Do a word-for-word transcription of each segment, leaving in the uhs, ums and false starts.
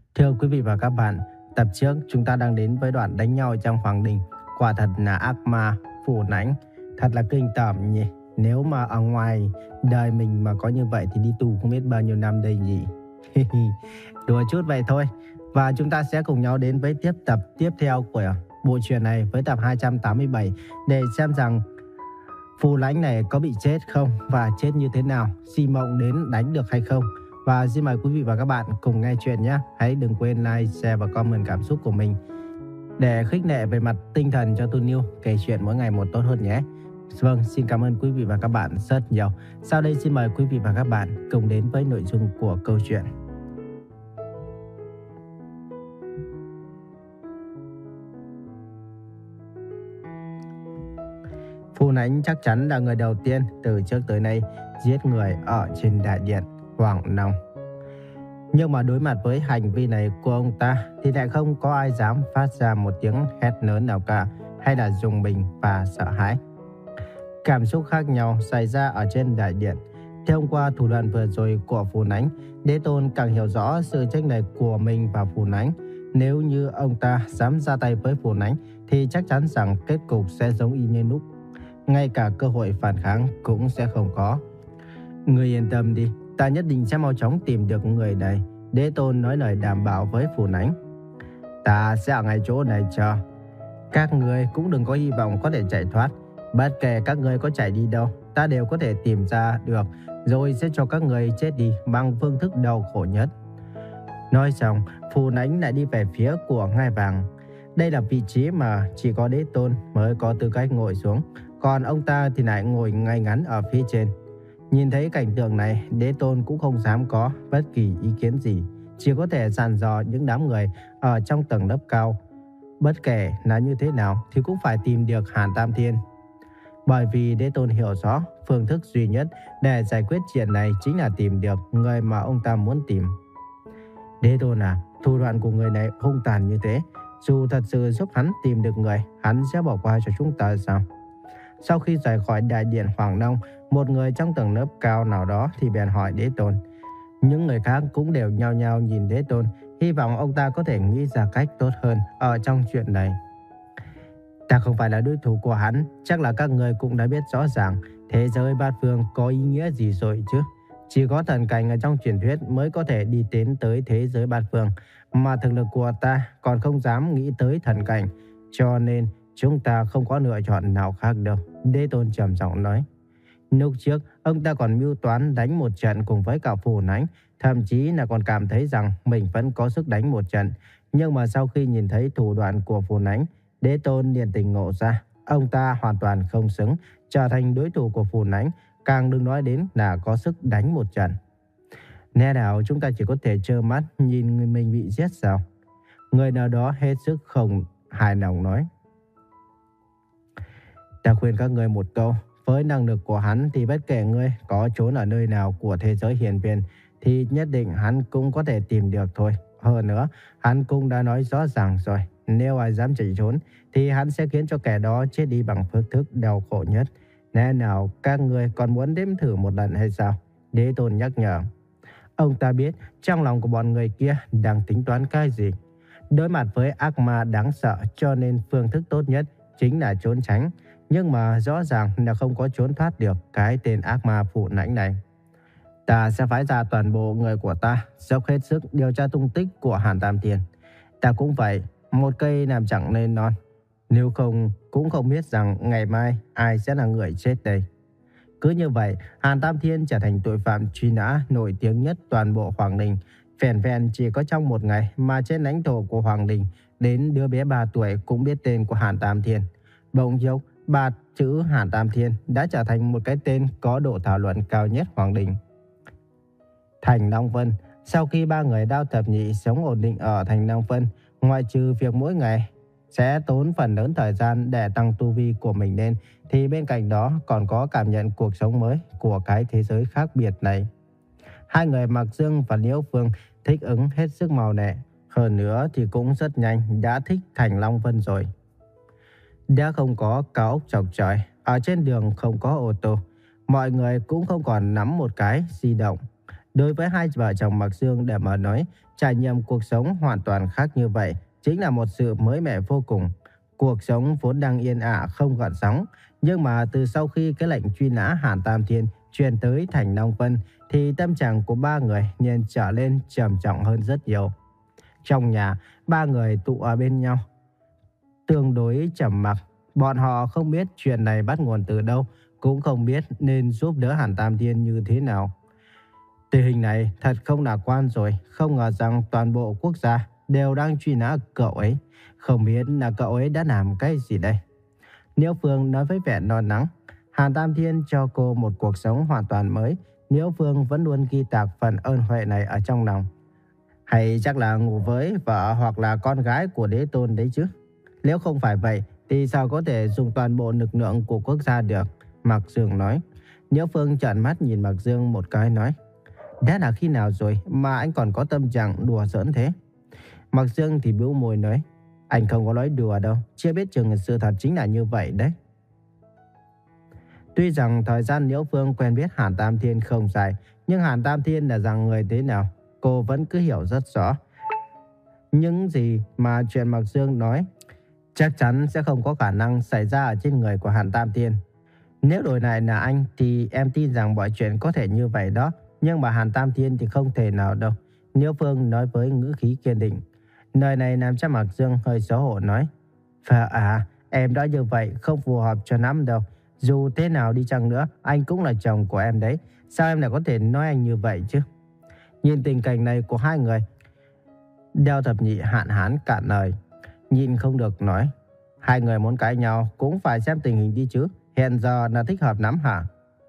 Thưa quý vị và các bạn, tập trước chúng ta đang đến với đoạn đánh nhau trong hoàng đình. Quả thật là ác ma, phù nãnh, thật là kinh tởm nhỉ. Nếu mà ở ngoài đời mình mà có như vậy thì đi tù không biết bao nhiêu năm đây nhỉ. Đùa chút vậy thôi. Và chúng ta sẽ cùng nhau đến với tiếp tập tiếp theo của bộ truyện này với tập hai trăm tám mươi bảy để xem rằng phù lãnh này có bị chết không và chết như thế nào, Si Mộng đến đánh được hay không. Và xin mời quý vị và các bạn cùng nghe chuyện nhé. Hãy đừng quên like, share và comment cảm xúc của mình để khích lệ về mặt tinh thần cho Tu Niu kể chuyện mỗi ngày một tốt hơn nhé. Vâng, xin cảm ơn quý vị và các bạn rất nhiều. Sau đây xin mời quý vị và các bạn cùng đến với nội dung của câu chuyện. Phù Nãnh chắc chắn là người đầu tiên từ trước tới nay giết người ở trên đại điện Hoàng Long. Nhưng mà đối mặt với hành vi này của ông ta thì lại không có ai dám phát ra một tiếng hét lớn nào cả, hay là rùng mình và sợ hãi. Cảm xúc khác nhau xảy ra ở trên đại điện. Theo qua thủ đoạn vừa rồi của Phù Nãnh, Đế Tôn càng hiểu rõ sự chênh lệch của mình và Phù Nãnh. Nếu như ông ta dám ra tay với Phù Nãnh thì chắc chắn rằng kết cục sẽ giống y như lúc. Ngay cả cơ hội phản kháng cũng sẽ không có. Người yên tâm đi, ta nhất định sẽ mau chóng tìm được người này. Đế Tôn nói lời đảm bảo với Phù Nãnh. Ta sẽ ở ngay chỗ này chờ. Các người cũng đừng có hy vọng có thể chạy thoát. Bất kể các người có chạy đi đâu, ta đều có thể tìm ra được, rồi sẽ cho các người chết đi bằng phương thức đau khổ nhất. Nói xong, Phù Nãnh lại đi về phía của ngai vàng. Đây là vị trí mà chỉ có Đế Tôn mới có tư cách ngồi xuống, còn ông ta thì lại ngồi ngay ngắn ở phía trên. Nhìn thấy cảnh tượng này, Đế Tôn cũng không dám có bất kỳ ý kiến gì, chỉ có thể dặn dò những đám người ở trong tầng lớp cao. Bất kể là như thế nào thì cũng phải tìm được Hàn Tam Thiên. Bởi vì Đế Tôn hiểu rõ phương thức duy nhất để giải quyết chuyện này chính là tìm được người mà ông ta muốn tìm. Đế Tôn à, thủ đoạn của người này hung tàn như thế, dù thật sự giúp hắn tìm được người, hắn sẽ bỏ qua cho chúng ta sao? Sau khi rời khỏi đại điện Hoàng Long, một người trong tầng lớp cao nào đó thì bèn hỏi Đế Tôn. Những người khác cũng đều nhao nhao nhìn Đế Tôn, hy vọng ông ta có thể nghĩ ra cách tốt hơn ở trong chuyện này. Ta không phải là đối thủ của hắn, chắc là các người cũng đã biết rõ ràng thế giới bát phương có ý nghĩa gì rồi chứ. Chỉ có thần cảnh ở trong truyền thuyết mới có thể đi đến tới thế giới bát phương, mà thực lực của ta còn không dám nghĩ tới thần cảnh, cho nên chúng ta không có lựa chọn nào khác đâu. Đế Tôn trầm giọng nói. Lúc trước, ông ta còn mưu toán đánh một trận cùng với cả Phù Nãnh, thậm chí là còn cảm thấy rằng mình vẫn có sức đánh một trận. Nhưng mà sau khi nhìn thấy thủ đoạn của Phù Nãnh, Đế Tôn liền tỉnh ngộ ra, ông ta hoàn toàn không xứng trở thành đối thủ của Phù Nãnh, càng đừng nói đến là có sức đánh một trận. Lẽ nào chúng ta chỉ có thể trơ mắt nhìn người mình bị giết sao? Người nào đó hết sức không hài lòng nói. Ta khuyên các người một câu, với năng lực của hắn thì bất kể ngươi có trốn ở nơi nào của thế giới hiền viên thì nhất định hắn cũng có thể tìm được thôi. Hơn nữa, hắn cũng đã nói rõ ràng rồi, nếu ai dám chạy trốn thì hắn sẽ khiến cho kẻ đó chết đi bằng phương thức đau khổ nhất. Lẽ nào các người còn muốn đếm thử một lần hay sao? Đế Tôn nhắc nhở. Ông ta biết trong lòng của bọn người kia đang tính toán cái gì. Đối mặt với ác ma đáng sợ cho nên phương thức tốt nhất chính là trốn tránh. Nhưng mà rõ ràng là không có trốn thoát được cái tên ác ma Phù Nãnh này. Ta sẽ phái ra toàn bộ người của ta, dốc hết sức điều tra tung tích của Hàn Tam Thiên. Ta cũng vậy, một cây làm chẳng nên non. Nếu không, cũng không biết rằng ngày mai ai sẽ là người chết đây. Cứ như vậy, Hàn Tam Thiên trở thành tội phạm truy nã nổi tiếng nhất toàn bộ Hoàng Đình. Vẻn vẹn chỉ có trong một ngày mà trên lãnh thổ của Hoàng Đình, đến đứa bé ba tuổi cũng biết tên của Hàn Tam Thiên. Bỗng dốc, ba chữ Hàn Tam Thiên đã trở thành một cái tên có độ thảo luận cao nhất Hoàng Đình. Thành Long Vân. Sau khi ba người Đao Thập Nhị sống ổn định ở Thành Long Vân, ngoại trừ việc mỗi ngày sẽ tốn phần lớn thời gian để tăng tu vi của mình lên, thì bên cạnh đó còn có cảm nhận cuộc sống mới của cái thế giới khác biệt này. Hai người Mạc Dương và Liễu Phương thích ứng hết sức mau lẹ, hơn nữa thì cũng rất nhanh đã thích Thành Long Vân rồi. Đã không có cao ốc chọc trời, ở trên đường không có ô tô, mọi người cũng không còn nắm một cái di động. Đối với hai vợ chồng Mạc Dương để mà nói, trải nghiệm cuộc sống hoàn toàn khác như vậy chính là một sự mới mẻ vô cùng. Cuộc sống vốn đang yên ả không gợn sóng, nhưng mà từ sau khi cái lệnh truy nã Hàn Tam Thiên truyền tới thành Long Vân thì tâm trạng của ba người liền trở lên trầm trọng hơn rất nhiều. Trong nhà, ba người tụ ở bên nhau, tương đối trầm mặc. Bọn họ không biết chuyện này bắt nguồn từ đâu, cũng không biết nên giúp đỡ Hàn Tam Thiên như thế nào. Tình hình này thật không lạc quan rồi, không ngờ rằng toàn bộ quốc gia đều đang truy nã cậu ấy. Không biết là cậu ấy đã làm cái gì đây? Liễu Phương nói với vẻ lo lắng. Hàn Tam Thiên cho cô một cuộc sống hoàn toàn mới. Liễu Phương vẫn luôn ghi tạc phần ơn huệ này ở trong lòng. Hay chắc là ngủ với vợ hoặc là con gái của đế tôn đấy chứ. Nếu không phải vậy thì sao có thể dùng toàn bộ lực lượng của quốc gia được? Mạc Dương nói. Liễu Phương trợn mắt nhìn Mạc Dương một cái nói. Đã là khi nào rồi mà anh còn có tâm trạng đùa giỡn thế? Mạc Dương thì bĩu môi nói. Anh không có nói đùa đâu, chưa biết chừng sự thật chính là như vậy đấy. Tuy rằng thời gian Liễu Phương quen biết Hàn Tam Thiên không dài, nhưng Hàn Tam Thiên là rằng người thế nào, cô vẫn cứ hiểu rất rõ. Những gì mà chuyện Mạc Dương nói chắc chắn sẽ không có khả năng xảy ra ở trên người của Hàn Tam Thiên. Nếu đổi lại là anh thì em tin rằng mọi chuyện có thể như vậy đó, nhưng mà Hàn Tam Thiên thì không thể nào đâu. Liễu Phương nói với ngữ khí kiên định. Lời này làm cho Mạc Dương hơi xấu hổ nói. Và à, em đã như vậy không phù hợp cho lắm đâu. Dù thế nào đi chăng nữa, anh cũng là chồng của em đấy. Sao em lại có thể nói anh như vậy chứ? Nhìn tình cảnh này của hai người, Đao Thập Nhị hạn hán cạn lời, nhịn không được nói. Hai người muốn cãi nhau cũng phải xem tình hình đi chứ. Hiện giờ là thích hợp lắm hả?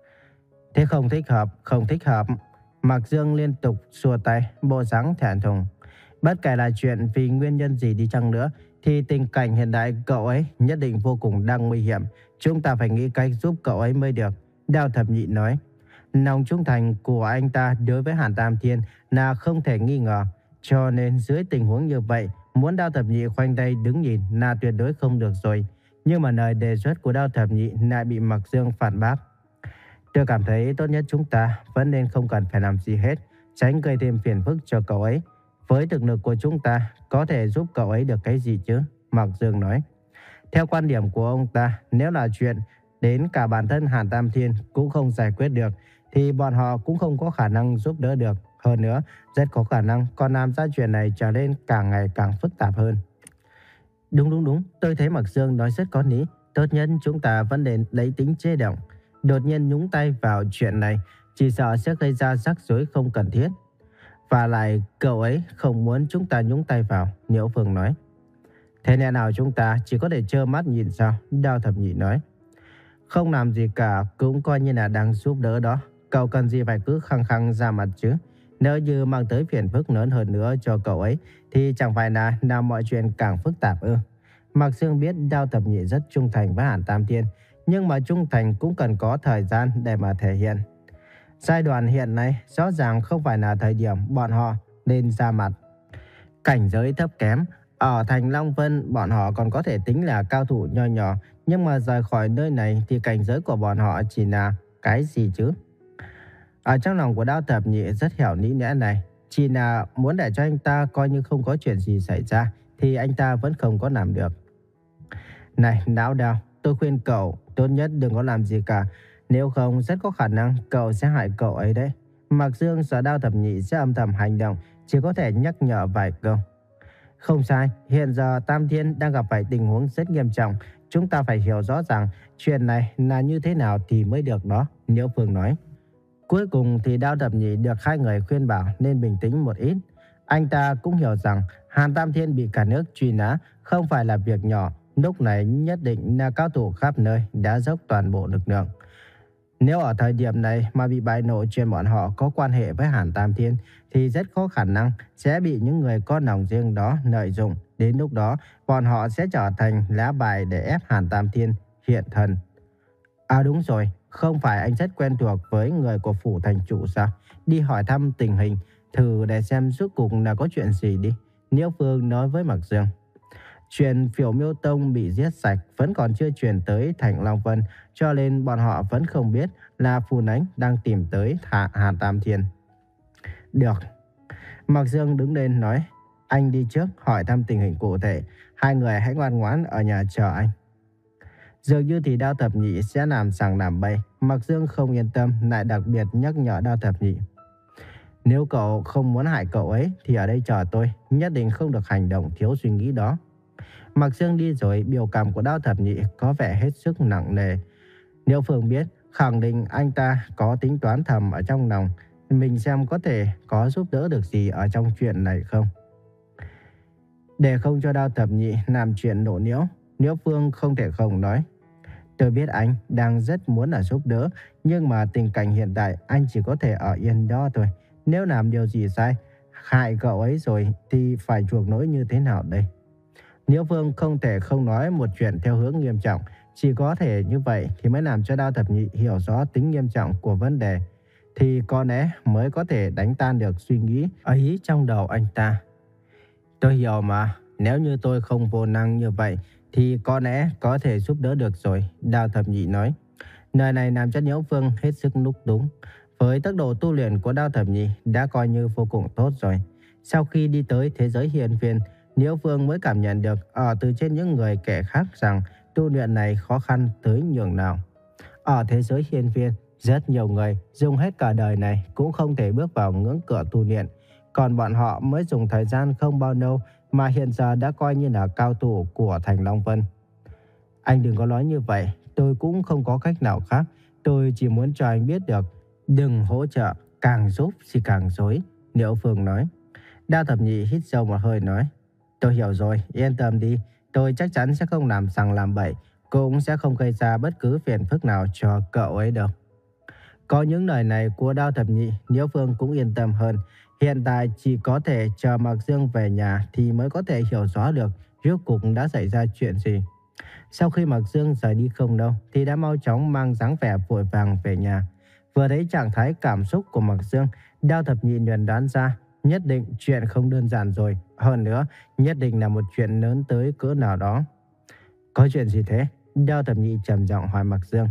Thế không thích hợp, không thích hợp. Mạc Dương liên tục xua tay, bộ dáng thẹn thùng. Bất kể là chuyện vì nguyên nhân gì đi chăng nữa, thì tình cảnh hiện tại cậu ấy nhất định vô cùng đang nguy hiểm. Chúng ta phải nghĩ cách giúp cậu ấy mới được. Đao Thập Nhị nói. Lòng trung thành của anh ta đối với Hàn Tam Thiên là không thể nghi ngờ. Cho nên dưới tình huống như vậy, muốn Đao Thập Nhị khoanh tay đứng nhìn là tuyệt đối không được rồi. Nhưng mà lời đề xuất của Đao Thập Nhị lại bị Mạc Dương phản bác. Tôi cảm thấy tốt nhất chúng ta vẫn nên không cần phải làm gì hết, tránh gây thêm phiền phức cho cậu ấy. Với thực lực của chúng ta, có thể giúp cậu ấy được cái gì chứ? Mạc Dương nói. Theo quan điểm của ông ta, nếu là chuyện đến cả bản thân Hàn Tam Thiên cũng không giải quyết được, thì bọn họ cũng không có khả năng giúp đỡ được. Hơn nữa, rất có khả năng còn làm ra chuyện này trở nên càng ngày càng phức tạp hơn. Đúng đúng đúng, tôi thấy Mạc Dương nói rất có lý. Tốt nhất chúng ta vẫn nên lấy tính chế động. Đột nhiên nhúng tay vào chuyện này, chỉ sợ sẽ gây ra rắc rối không cần thiết. Và lại cậu ấy không muốn chúng ta nhúng tay vào, Liễu Phương nói. Thế nên nào chúng ta chỉ có thể trơ mắt nhìn sao? Đao Thập Nhị nói. Không làm gì cả cũng coi như là đang giúp đỡ đó. Cậu cần gì phải cứ khăng khăng ra mặt chứ? Nếu như mang tới phiền phức lớn hơn nữa cho cậu ấy thì chẳng phải là làm mọi chuyện càng phức tạp ư? Mạc Dương biết Đao Thập Nhị rất trung thành với Hàn Tam Thiên, nhưng mà trung thành cũng cần có thời gian để mà thể hiện. Giai đoạn hiện nay rõ ràng không phải là thời điểm bọn họ nên ra mặt. Cảnh giới thấp kém, ở thành Long Vân bọn họ còn có thể tính là cao thủ nho nhỏ, nhưng mà rời khỏi nơi này thì cảnh giới của bọn họ chỉ là cái gì chứ? Ở trong lòng của Đao Thập Nhị rất hiểu lý lẽ này, chỉ là muốn để cho anh ta coi như không có chuyện gì xảy ra thì anh ta vẫn không có làm được. Này Lão Đao, tôi khuyên cậu tốt nhất đừng có làm gì cả, nếu không rất có khả năng cậu sẽ hại cậu ấy đấy. Mạc Dương sợ Đao Thập Nhị sẽ âm thầm hành động, chỉ có thể nhắc nhở vài câu. Không sai, hiện giờ Tam Thiên đang gặp phải tình huống rất nghiêm trọng. Chúng ta phải hiểu rõ ràng chuyện này là như thế nào thì mới được đó, Liễu Phương nói. Cuối cùng thì Đao Thập Nhị được hai người khuyên bảo nên bình tĩnh một ít. Anh ta cũng hiểu rằng Hàn Tam Thiên bị cả nước truy nã không phải là việc nhỏ. Lúc này nhất định là cao thủ khắp nơi đã dốc toàn bộ lực lượng. Nếu ở thời điểm này mà bị bại lộ chuyện bọn họ có quan hệ với Hàn Tam Thiên thì rất có khả năng sẽ bị những người có lòng riêng đó lợi dụng. Đến lúc đó bọn họ sẽ trở thành lá bài để ép Hàn Tam Thiên hiện thân. À đúng rồi, không phải anh rất quen thuộc với người của phủ thành chủ sao? Đi hỏi thăm tình hình, thử để xem rốt cuộc là có chuyện gì đi, Liễu Phương nói với Mạc Dương. Chuyện Phiểu Miêu Tông bị giết sạch vẫn còn chưa truyền tới thành Long Vân, cho nên bọn họ vẫn không biết là Phù Nánh đang tìm tới Hạ Hàn Tam Thiên. Được. Mạc Dương đứng lên nói, anh đi trước hỏi thăm tình hình cụ thể. Hai người hãy ngoan ngoãn ở nhà chờ anh. Dường như thì Đao Thập Nhị sẽ làm sằng làm bậy. Mạc Dương không yên tâm, lại đặc biệt nhắc nhở Đao Thập Nhị. Nếu cậu không muốn hại cậu ấy thì ở đây chờ tôi, nhất định không được hành động thiếu suy nghĩ đó. Mạc Dương đi rồi, biểu cảm của Đao Thập Nhị có vẻ hết sức nặng nề. Liễu Phương biết, khẳng định anh ta có tính toán thầm ở trong lòng, mình xem có thể có giúp đỡ được gì ở trong chuyện này không. Để không cho Đao Thập Nhị làm chuyện lộ nhiễu, Liễu Phương không thể không nói. Tôi biết anh đang rất muốn là giúp đỡ, nhưng mà tình cảnh hiện tại anh chỉ có thể ở yên đó thôi. Nếu làm điều gì sai, hại cậu ấy rồi thì phải chuộc lỗi như thế nào đây? Liễu Phương không thể không nói một chuyện theo hướng nghiêm trọng. Chỉ có thể như vậy thì mới làm cho Đao Thập Nhị hiểu rõ tính nghiêm trọng của vấn đề. Thì có lẽ mới có thể đánh tan được suy nghĩ ấy trong đầu anh ta. Tôi hiểu mà, nếu như tôi không vô năng như vậy thì có lẽ có thể giúp đỡ được rồi, Đao Thập Nhị nói. Lời này làm cho Liễu Phương hết sức lúc đúng. Với tốc độ tu luyện của Đao Thập Nhị đã coi như vô cùng tốt rồi. Sau khi đi tới thế giới hiên viên, Liễu Phương mới cảm nhận được ở từ trên những người kẻ khác rằng tu luyện này khó khăn tới nhường nào. Ở thế giới hiên viên, rất nhiều người dùng hết cả đời này cũng không thể bước vào ngưỡng cửa tu luyện. Còn bọn họ mới dùng thời gian không bao lâu mà hiện giờ đã coi như là cao thủ của thành Long Vân. Anh đừng có nói như vậy, tôi cũng không có cách nào khác. Tôi chỉ muốn cho anh biết được, đừng hỗ trợ, càng giúp thì càng dối, Liễu Phương nói. Đao Thập Nhị hít sâu một hơi nói, tôi hiểu rồi, yên tâm đi, tôi chắc chắn sẽ không làm sằng làm bậy, cũng sẽ không gây ra bất cứ phiền phức nào cho cậu ấy đâu. Có những lời này của Đao Thập Nhị, Liễu Phương cũng yên tâm hơn. Hiện tại chỉ có thể chờ Mạc Dương về nhà thì mới có thể hiểu rõ được rốt cuộc đã xảy ra chuyện gì. Sau khi Mạc Dương rời đi không đâu thì đã mau chóng mang dáng vẻ vội vàng về nhà. Vừa thấy trạng thái cảm xúc của Mạc Dương, Đao Thập Nhị liền đoán ra nhất định chuyện không đơn giản rồi. Hơn nữa, nhất định là một chuyện lớn tới cỡ nào đó. Có chuyện gì thế? Đao Thập Nhị trầm giọng hỏi Mạc Dương.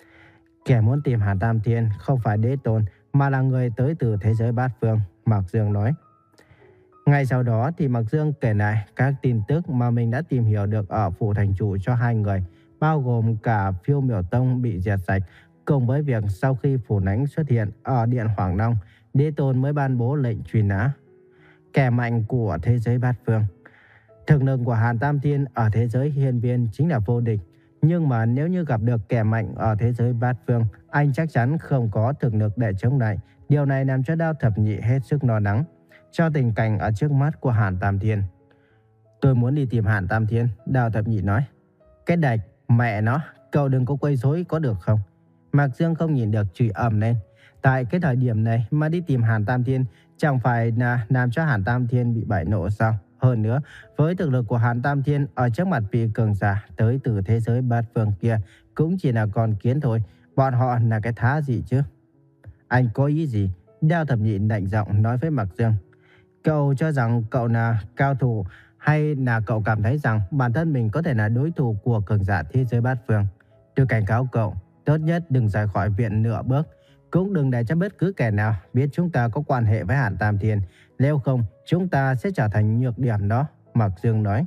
Kẻ muốn tìm Hàn Tam Thiên không phải đế tôn mà là người tới từ thế giới bát phương, Mạc Dương nói. Ngay sau đó thì Mạc Dương kể lại các tin tức mà mình đã tìm hiểu được ở phủ thành chủ cho hai người, bao gồm cả Phiêu Miểu Tông bị diệt sạch, cùng với việc sau khi phủ lãnh xuất hiện ở Điện Hoàng Long, đế tôn mới ban bố lệnh truy nã. Kẻ mạnh của thế giới bát phương. Thực lực của Hàn Tam Thiên ở thế giới hiên viên chính là vô địch. Nhưng mà nếu như gặp được kẻ mạnh ở thế giới bát phương, anh chắc chắn không có thực lực để chống lại. Điều này làm cho Đao Thập Nhị hết sức lo lắng cho tình cảnh ở trước mắt của Hàn Tam Thiên. Tôi muốn đi tìm Hàn Tam Thiên, Đao Thập Nhị nói. Cái đạch, mẹ nó, cậu đừng có quấy rối có được không? Mạc Dương không nhìn được chửi ầm lên. Tại cái thời điểm này mà đi tìm Hàn Tam Thiên chẳng phải là làm cho Hàn Tam Thiên bị bại nộ sao? Hơn nữa, với thực lực của Hàn Tam Thiên ở trước mặt vị cường giả tới từ thế giới bát phương kia cũng chỉ là con kiến thôi. Bọn họ là cái thá gì chứ? Anh có ý gì? Đao Thập Nhị lạnh giọng nói với Mạc Dương. Cậu cho rằng cậu là cao thủ hay là cậu cảm thấy rằng bản thân mình có thể là đối thủ của cường giả thế giới bát phương? Tôi cảnh cáo cậu, tốt nhất đừng rời khỏi viện nửa bước. Cũng đừng để cho bất cứ kẻ nào biết chúng ta có quan hệ với Hàn Tam Thiên. Nếu không, chúng ta sẽ trở thành nhược điểm đó, Mạc Dương nói.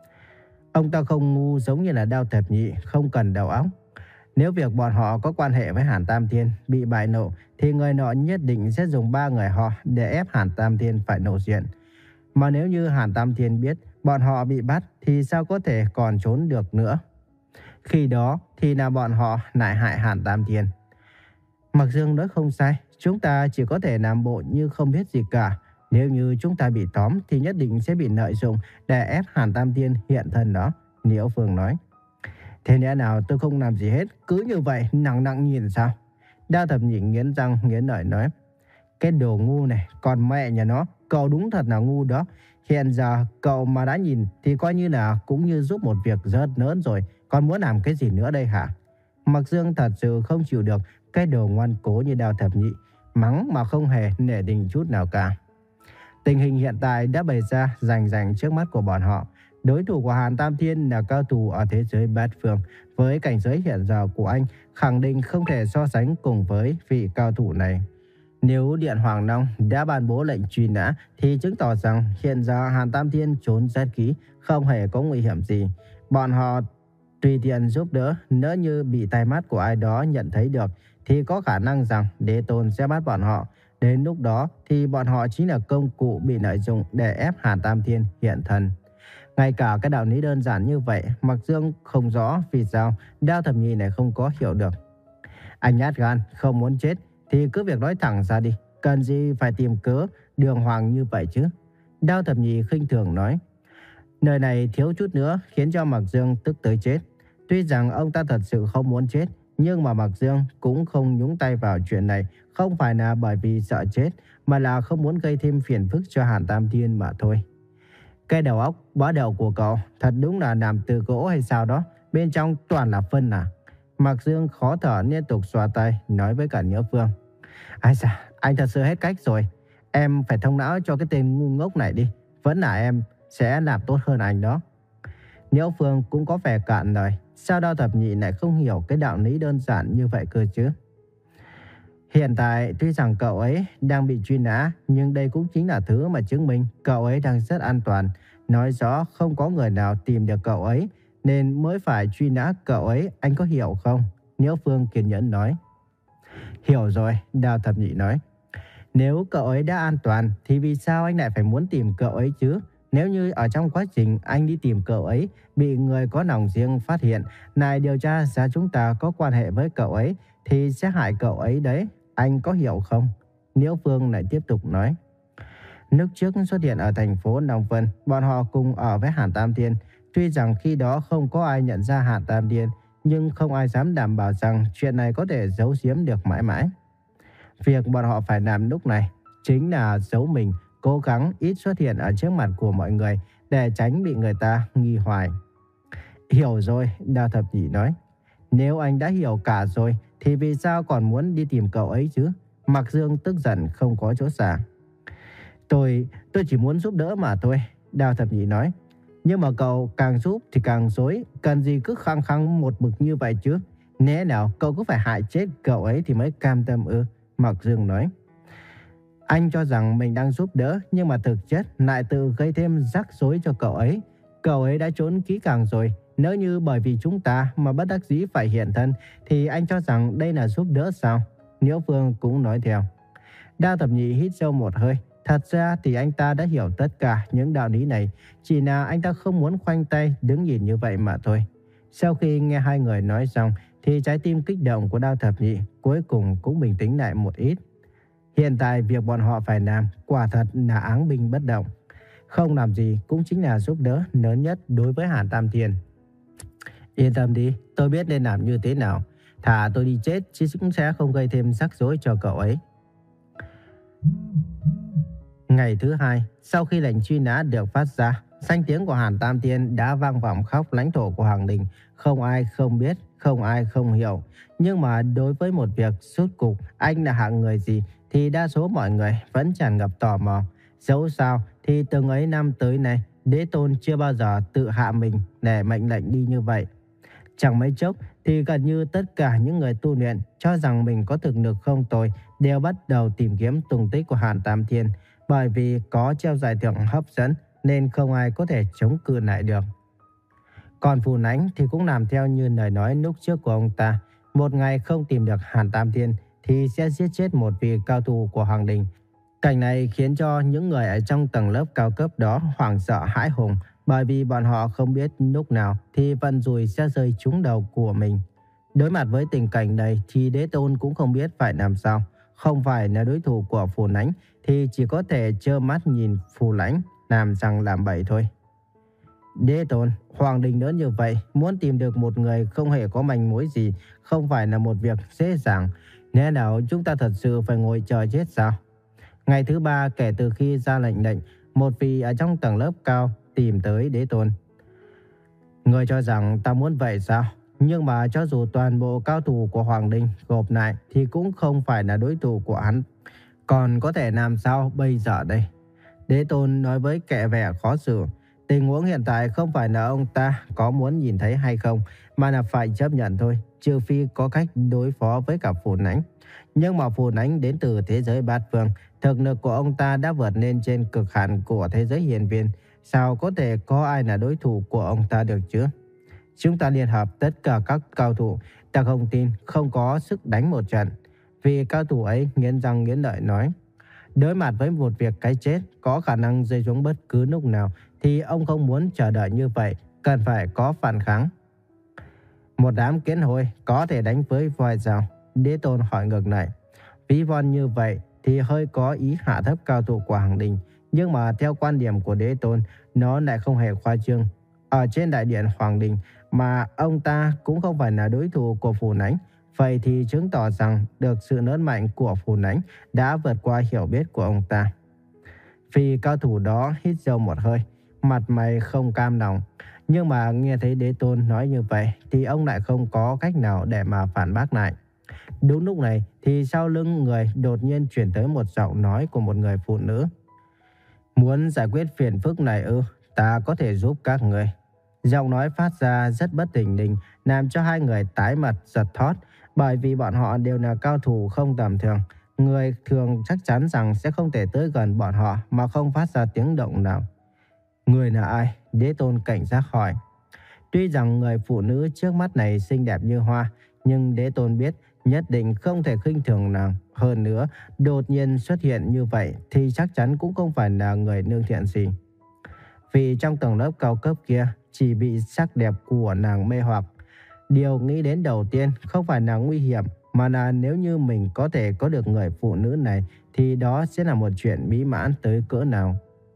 Ông ta không ngu giống như là Đao Thập Nhị, không cần đầu óc. Nếu việc bọn họ có quan hệ với Hàn Tam Thiên bị bại nộ, thì người nọ nhất định sẽ dùng ba người họ để ép Hàn Tam Thiên phải nộ diện. Mà nếu như Hàn Tam Thiên biết bọn họ bị bắt thì sao có thể còn trốn được nữa? Khi đó thì là bọn họ lại hại Hàn Tam Thiên. Mạc Dương nói không sai, chúng ta chỉ có thể làm bộ như không biết gì cả. Nếu như chúng ta bị tóm thì nhất định sẽ bị lợi dụng để ép Hàn Tam Thiên hiện thân đó, Liễu Phương nói. Thế lẽ nào tôi không làm gì hết, cứ như vậy nặng nặng nhìn sao? Đao Thập Nhị nghiến răng nghiến lợi nói. Cái đồ ngu này, còn mẹ nhà nó, cậu đúng thật là ngu đó. Hiện giờ cậu mà đã nhìn thì coi như là cũng như giúp một việc rất lớn rồi. Còn muốn làm cái gì nữa đây hả? Mạc Dương thật sự không chịu được cái đồ ngoan cố như Đao Thập Nhị, mắng mà không hề nể tình chút nào cả. Tình hình hiện tại đã bày ra rành rành trước mắt của bọn họ. Đối thủ của Hàn Tam Thiên là cao thủ ở thế giới bát phương. Với cảnh giới hiện giờ của anh, khẳng định không thể so sánh cùng với vị cao thủ này. Nếu Điện Hoàng Long đã ban bố lệnh truy nã thì chứng tỏ rằng hiện giờ Hàn Tam Thiên trốn rất kỹ, không hề có nguy hiểm gì. Bọn họ tùy tiện giúp đỡ, nếu như bị tai mắt của ai đó nhận thấy được thì có khả năng rằng Đế Tôn sẽ bắt bọn họ. Đến lúc đó thì bọn họ chính là công cụ bị lợi dụng để ép Hàn Tam Thiên hiện thân. Ngay cả cái đạo lý đơn giản như vậy, Mạc Dương không rõ vì sao Đao Thập Nhị này không có hiểu được. Anh nhát gan, không muốn chết thì cứ việc nói thẳng ra đi, cần gì phải tìm cớ đường hoàng như vậy chứ. Đao Thập Nhị khinh thường nói. Nơi này thiếu chút nữa khiến cho Mạc Dương tức tới chết. Tuy rằng ông ta thật sự không muốn chết, nhưng mà Mạc Dương cũng không nhúng tay vào chuyện này, không phải là bởi vì sợ chết, mà là không muốn gây thêm phiền phức cho Hàn Tam Thiên mà thôi. Cái đầu óc bó đầu của cậu thật đúng là làm từ gỗ hay sao đó, bên trong toàn là phân à. Mạc Dương khó thở liên tục xoa tay, nói với cả Nhớ Phương. Ai da, anh thật sự hết cách rồi. Em phải thông não cho cái tên ngu ngốc này đi. Vẫn là em sẽ làm tốt hơn anh đó. Nhớ Phương cũng có vẻ cạn lời. Sao Đao Thập Nhị lại không hiểu cái đạo lý đơn giản như vậy cơ chứ? Hiện tại tuy rằng cậu ấy đang bị truy nã, nhưng đây cũng chính là thứ mà chứng minh cậu ấy đang rất an toàn. Nói rõ không có người nào tìm được cậu ấy, nên mới phải truy nã cậu ấy, anh có hiểu không? Nhớ Phương kiên nhẫn nói. Hiểu rồi, Đao Thập Nhị nói. Nếu cậu ấy đã an toàn thì vì sao anh lại phải muốn tìm cậu ấy chứ? Nếu như ở trong quá trình anh đi tìm cậu ấy bị người có lòng riêng phát hiện, lại điều tra ra chúng ta có quan hệ với cậu ấy thì sẽ hại cậu ấy đấy, anh có hiểu không? Liễu Phương lại tiếp tục nói. Lúc trước xuất hiện ở thành phố Long Vân, bọn họ cùng ở với Hàn Tam Thiên. Tuy rằng khi đó không có ai nhận ra Hàn Tam Thiên, nhưng không ai dám đảm bảo rằng chuyện này có thể giấu giếm được mãi mãi. Việc bọn họ phải làm lúc này chính là giấu mình, cố gắng ít xuất hiện ở trước mặt của mọi người để tránh bị người ta nghi hoài. Hiểu rồi, Đao Thập Nhị nói. Nếu anh đã hiểu cả rồi thì vì sao còn muốn đi tìm cậu ấy chứ? Mạc Dương tức giận không có chỗ xả. Tôi, tôi chỉ muốn giúp đỡ mà thôi, Đao Thập Nhị nói. Nhưng mà cậu càng giúp thì càng dối, cần gì cứ khăng khăng một mực như vậy chứ? Lẽ nào cậu cứ phải hại chết cậu ấy thì mới cam tâm ư? Mạc Dương nói. Anh cho rằng mình đang giúp đỡ, nhưng mà thực chất lại tự gây thêm rắc rối cho cậu ấy. Cậu ấy đã trốn kỹ càng rồi. Nếu như bởi vì chúng ta mà bất đắc dĩ phải hiện thân thì anh cho rằng đây là giúp đỡ sao? Liễu Phương cũng nói theo. Đao Thập Nhị hít sâu một hơi. Thật ra thì anh ta đã hiểu tất cả những đạo lý này, chỉ là anh ta không muốn khoanh tay đứng nhìn như vậy mà thôi. Sau khi nghe hai người nói xong thì trái tim kích động của Đao Thập Nhị cuối cùng cũng bình tĩnh lại một ít. Hiện tại việc bọn họ phải làm quả thật là áng binh bất động. Không làm gì cũng chính là giúp đỡ lớn nhất đối với Hàn Tam Thiên. Yên tâm đi, tôi biết nên làm như thế nào. Thà tôi đi chết chứ cũng sẽ không gây thêm rắc rối cho cậu ấy. Ngày thứ hai, sau khi lệnh truy nã được phát ra, danh tiếng của Hàn Tam Thiên đã vang vọng khắp lãnh thổ của Hoàng Đình. Không ai không biết, không ai không hiểu. Nhưng mà đối với một việc sốt cục anh là hạng người gì thì đa số mọi người vẫn tràn ngập tò mò. Dẫu sao thì từng ấy năm tới nay, Đế Tôn chưa bao giờ tự hạ mình để mệnh lệnh đi như vậy. Chẳng mấy chốc thì gần như tất cả những người tu luyện cho rằng mình có thực lực không tồi đều bắt đầu tìm kiếm tung tích của Hàn Tam Thiên. Bởi vì có treo giải thưởng hấp dẫn nên không ai có thể chống cự lại được. Còn Phù Lãnh thì cũng làm theo như lời nói lúc trước của ông ta. Một ngày không tìm được Hàn Tam Thiên thì sẽ giết chết một vị cao thủ của Hoàng Đình. Cảnh này khiến cho những người ở trong tầng lớp cao cấp đó hoảng sợ hãi hùng, bởi vì bọn họ không biết lúc nào thì vận rủi sẽ rơi trúng đầu của mình. Đối mặt với tình cảnh này thì Đế Tôn cũng không biết phải làm sao. Không phải là đối thủ của Phù Lãnh thì chỉ có thể trơ mắt nhìn Phù Lãnh làm rằng làm bậy thôi. Đế Tôn, Hoàng Đình lớn như vậy, muốn tìm được một người không hề có manh mối gì không phải là một việc dễ dàng. Lẽ nào chúng ta thật sự phải ngồi chờ chết sao? Ngày thứ ba kể từ khi ra lệnh lệnh, một vị ở trong tầng lớp cao tìm tới Đế Tôn. Người cho rằng ta muốn vậy sao? Nhưng mà cho dù toàn bộ cao thủ của Hoàng Đình gộp lại thì cũng không phải là đối thủ của hắn. Còn có thể làm sao bây giờ đây? Đế Tôn nói với kẻ vẻ khó xử. Tình huống hiện tại không phải là ông ta có muốn nhìn thấy hay không, mà là phải chấp nhận thôi, trừ phi có cách đối phó với cả Phù Nánh. Nhưng mà Phù Nánh đến từ thế giới bát phương, thực lực của ông ta đã vượt lên trên cực hạn của thế giới hiền viên. Sao có thể có ai là đối thủ của ông ta được chứ? Chúng ta liên hợp tất cả các cao thủ, ta không tin không có sức đánh một trận. Vì cao thủ ấy nghiến răng nghiến lợi nói, đối mặt với một việc cái chết có khả năng rơi xuống bất cứ lúc nào, thì ông không muốn chờ đợi như vậy, cần phải có phản kháng. Một đám kiến hôi có thể đánh với voi sao? Đế Tôn hỏi ngược lại. Ví von như vậy thì hơi có ý hạ thấp cao thủ của Hoàng Đình, nhưng mà theo quan điểm của Đế Tôn, nó lại không hề khoa trương. Ở trên đại điện Hoàng Đình mà ông ta cũng không phải là đối thủ của Phù Nánh, vậy thì chứng tỏ rằng được sự lớn mạnh của Phù Nánh đã vượt qua hiểu biết của ông ta. Vì cao thủ đó hít sâu một hơi, mặt mày không cam lòng. Nhưng mà nghe thấy Đế Tôn nói như vậy thì ông lại không có cách nào để mà phản bác lại. Đúng lúc này thì sau lưng người đột nhiên chuyển tới một giọng nói của một người phụ nữ. Muốn giải quyết phiền phức này ư? Ta có thể giúp các người. Giọng nói phát ra rất bất thình lình, làm cho hai người tái mặt giật thót, bởi vì bọn họ đều là cao thủ không tầm thường. Người thường chắc chắn rằng sẽ không thể tới gần bọn họ mà không phát ra tiếng động nào. Người là ai? Đế Tôn cảnh giác hỏi. Tuy rằng người phụ nữ trước mắt này xinh đẹp như hoa, nhưng Đế Tôn biết nhất định không thể khinh thường nàng. Hơn nữa, đột nhiên xuất hiện như vậy thì chắc chắn cũng không phải là người nương thiện gì. Vì trong tầng lớp cao cấp kia chỉ bị sắc đẹp của nàng mê hoặc. Điều nghĩ đến đầu tiên không phải là nguy hiểm, mà là nếu như mình có thể có được người phụ nữ này thì đó sẽ là một chuyện mỹ mãn tới cỡ nào.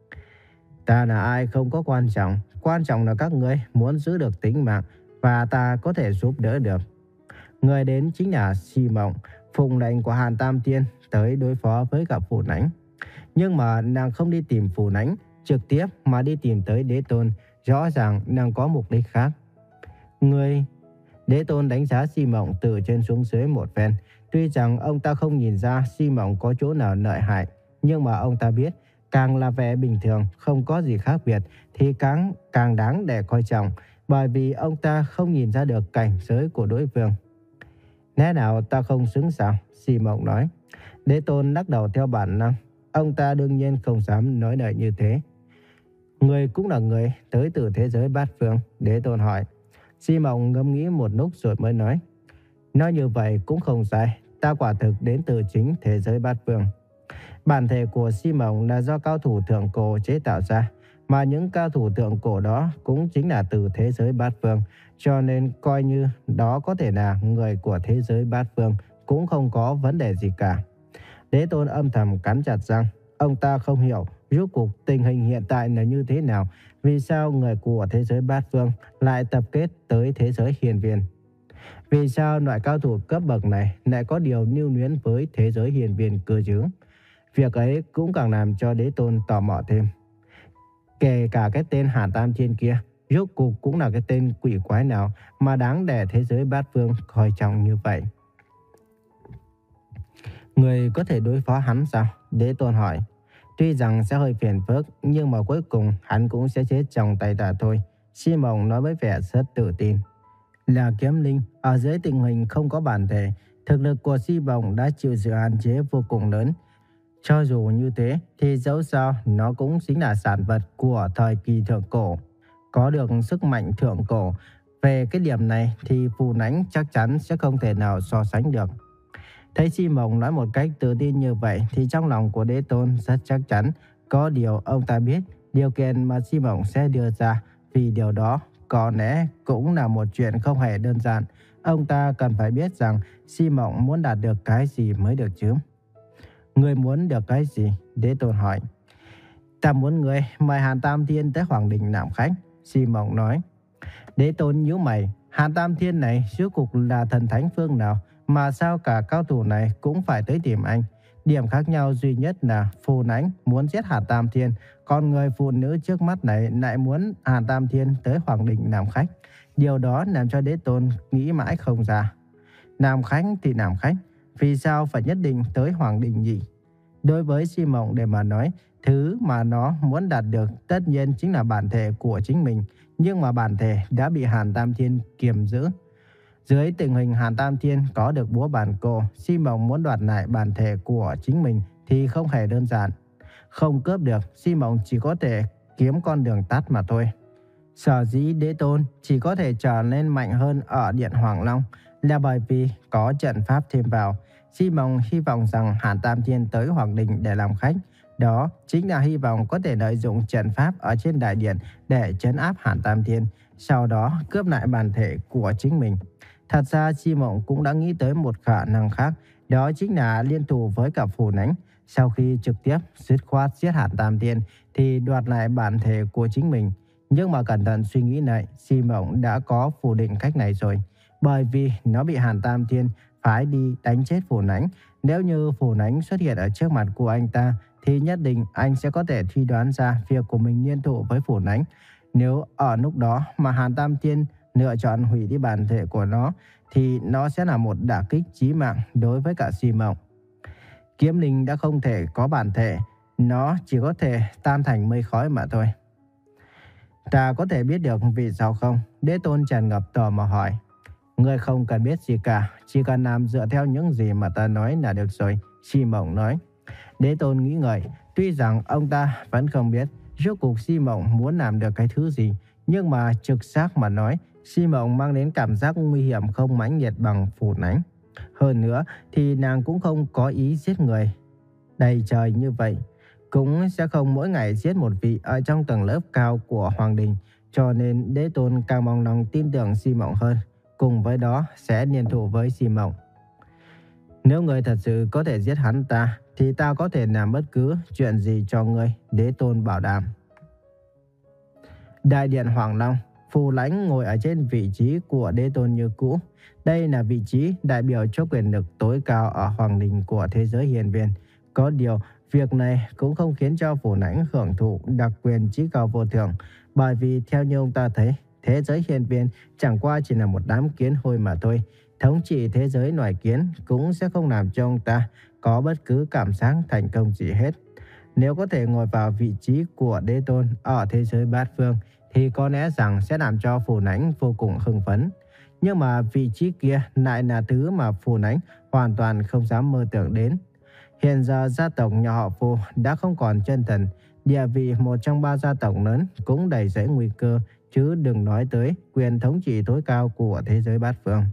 Ta là ai không có quan trọng, quan trọng là các ngươi muốn giữ được tính mạng và ta có thể giúp đỡ được. Người đến chính là Si Mộng, phụng lệnh của Hàn Tam Thiên tới đối phó với cả Phù Nánh. Nhưng mà nàng không đi tìm Phù Nánh trực tiếp mà đi tìm tới Đế Tôn, rõ ràng nàng có mục đích khác. Người... Đế Tôn đánh giá Si Mộng từ trên xuống dưới một phen. Tuy rằng ông ta không nhìn ra Si Mộng có chỗ nào lợi hại, nhưng mà ông ta biết càng là vẻ bình thường, không có gì khác biệt thì càng càng đáng để coi trọng, bởi vì ông ta không nhìn ra được cảnh giới của đối phương. Lẽ nào ta không xứng sao? Si Mộng nói. Đế Tôn lắc đầu theo bản năng. Ông ta đương nhiên không dám nói lời như thế. Người cũng là người tới từ thế giới bát phương? Đế Tôn hỏi. Si Mộng ngẫm nghĩ một lúc rồi mới nói. Nói như vậy cũng không sai, ta quả thực đến từ chính thế giới bát phương. Bản thể của Si Mộng là do cao thủ thượng cổ chế tạo ra, mà những cao thủ thượng cổ đó cũng chính là từ thế giới bát phương, cho nên coi như đó có thể là người của thế giới bát phương cũng không có vấn đề gì cả. Đế Tôn âm thầm cắn chặt răng, ông ta không hiểu rốt cuộc tình hình hiện tại là như thế nào, vì sao người của thế giới bát phương lại tập kết tới thế giới hiền viên. Vì sao loại cao thủ cấp bậc này lại có điều lưu luyến với thế giới hiền viên cơ chứ? Việc ấy cũng càng làm cho Đế Tôn tò mò thêm. Kể cả cái tên Hàn Tam Thiên kia, rốt cuộc cũng là cái tên quỷ quái nào mà đáng để thế giới bát phương coi trọng như vậy. Người có thể đối phó hắn sao? Đế Tôn hỏi. Tuy rằng sẽ hơi phiền phức, nhưng mà cuối cùng hắn cũng sẽ chết trong tay ta thôi. Si Mộng nói với vẻ rất tự tin. Là kiếm linh, ở dưới tình hình không có bản thể, thực lực của Si Mộng đã chịu sự hạn chế vô cùng lớn. Cho dù như thế thì dẫu sao nó cũng chính là sản vật của thời kỳ thượng cổ, có được sức mạnh thượng cổ. Về cái điểm này thì Phù Nánh chắc chắn sẽ không thể nào so sánh được. Thấy Si Mộng nói một cách tự tin như vậy thì trong lòng của Đế Tôn rất chắc chắn. Có điều ông ta biết điều kiện mà Si Mộng sẽ đưa ra, vì điều đó có lẽ cũng là một chuyện không hề đơn giản. Ông ta cần phải biết rằng Si Mộng muốn đạt được cái gì mới được chứ. Người muốn được cái gì? Đế Tôn hỏi. Ta muốn người mời Hàn Tam Thiên tới Hoàng Đình làm khách, Si Mộng nói. Đế Tôn nhíu mày. Hàn Tam Thiên này rốt cuộc là thần thánh phương nào mà sao cả cao thủ này cũng phải tới tìm anh? Điểm khác nhau duy nhất là Phù Nánh muốn giết Hàn Tam Thiên, còn người phụ nữ trước mắt này lại muốn Hàn Tam Thiên tới Hoàng Đình làm khách. Điều đó làm cho Đế Tôn nghĩ mãi không ra. Làm khách thì làm khách, vì sao phải nhất định tới Hoàng Đình nhỉ? Đối với Si Mộng để mà nói, Thứ mà nó muốn đạt được tất nhiên chính là bản thể của chính mình, nhưng mà bản thể đã bị Hàn Tam Thiên kiềm giữ. Dưới tình hình Hàn Tam Thiên có được búa bản cổ, Si Mộng muốn đoạt lại bản thể của chính mình thì không hề đơn giản. Không cướp được, Si Mộng chỉ có thể kiếm con đường tắt mà thôi. Sở dĩ Đế Tôn chỉ có thể trở nên mạnh hơn ở Điện Hoàng Long là bởi vì có trận pháp thêm vào. Si Mộng hy vọng rằng Hàn Tam Thiên tới Hoàng Đình để làm khách. Đó chính là hy vọng có thể lợi dụng trận pháp ở trên đại điện để trấn áp Hàn Tam Thiên, sau đó cướp lại bản thể của chính mình. Thật ra Si Mộng cũng đã nghĩ tới một khả năng khác, đó chính là liên thủ với cả Phù Nánh. Sau khi trực tiếp dứt khoát giết Hàn Tam Thiên thì đoạt lại bản thể của chính mình. Nhưng mà cẩn thận suy nghĩ lại, Si Mộng đã có phủ định cách này rồi. Bởi vì nó bị Hàn Tam Thiên phái đi đánh chết Phù Nánh. Nếu như Phù Nánh xuất hiện ở trước mặt của anh ta thì nhất định anh sẽ có thể suy đoán ra việc của mình liên thủ với Phù Nánh. Nếu ở lúc đó mà Hàn Tam Thiên lựa chọn hủy đi bản thể của nó thì nó sẽ là một đả kích chí mạng đối với cả Si Mộng. Kiếm linh đã không thể có bản thể, nó chỉ có thể tan thành mây khói mà thôi. Ta có thể biết được vì sao không? Đế Tôn tràn ngập tò mò hỏi. Ngươi không cần biết gì cả, chỉ cần làm dựa theo những gì mà ta nói là được rồi, Si Mộng nói. Đế Tôn nghĩ ngợi, tuy rằng ông ta vẫn không biết rốt cuộc Si Mộng muốn làm được cái thứ gì, nhưng mà trực giác mà nói, Si Mộng mang đến cảm giác nguy hiểm không mãnh liệt bằng Phù Nánh. Hơn nữa thì nàng cũng không có ý giết người. Đầy trời như vậy, cũng sẽ không mỗi ngày giết một vị ở trong tầng lớp cao của Hoàng Đình, cho nên Đế Tôn càng mong lòng tin tưởng Si Mộng hơn, cùng với đó sẽ liên thủ với Si Mộng. Nếu người thật sự có thể giết hắn ta, thì ta có thể làm bất cứ chuyện gì cho ngươi, Đế Tôn bảo đảm. Đại điện Hoàng Long, Phù Lãnh ngồi ở trên vị trí của Đế Tôn như cũ. Đây là vị trí đại biểu cho quyền lực tối cao ở Hoàng Đình của thế giới hiền viên. Có điều, việc này cũng không khiến cho Phù Lãnh hưởng thụ đặc quyền chí cao vô thượng, bởi vì theo như ông ta thấy, thế giới hiền viên chẳng qua chỉ là một đám kiến hôi mà thôi. Thống trị thế giới loài kiến cũng sẽ không làm cho ông ta có bất cứ cảm giác thành công gì hết. Nếu có thể ngồi vào vị trí của Đế Tôn ở thế giới bát phương thì có lẽ rằng sẽ làm cho Phù Lãnh vô cùng hưng phấn. Nhưng mà vị trí kia lại là thứ mà Phù Lãnh hoàn toàn không dám mơ tưởng đến. Hiện giờ gia tộc nhà họ Phù đã không còn chân thần, địa vị một trong ba gia tộc lớn cũng đầy rẫy nguy cơ, chứ đừng nói tới quyền thống trị tối cao của thế giới bát phương.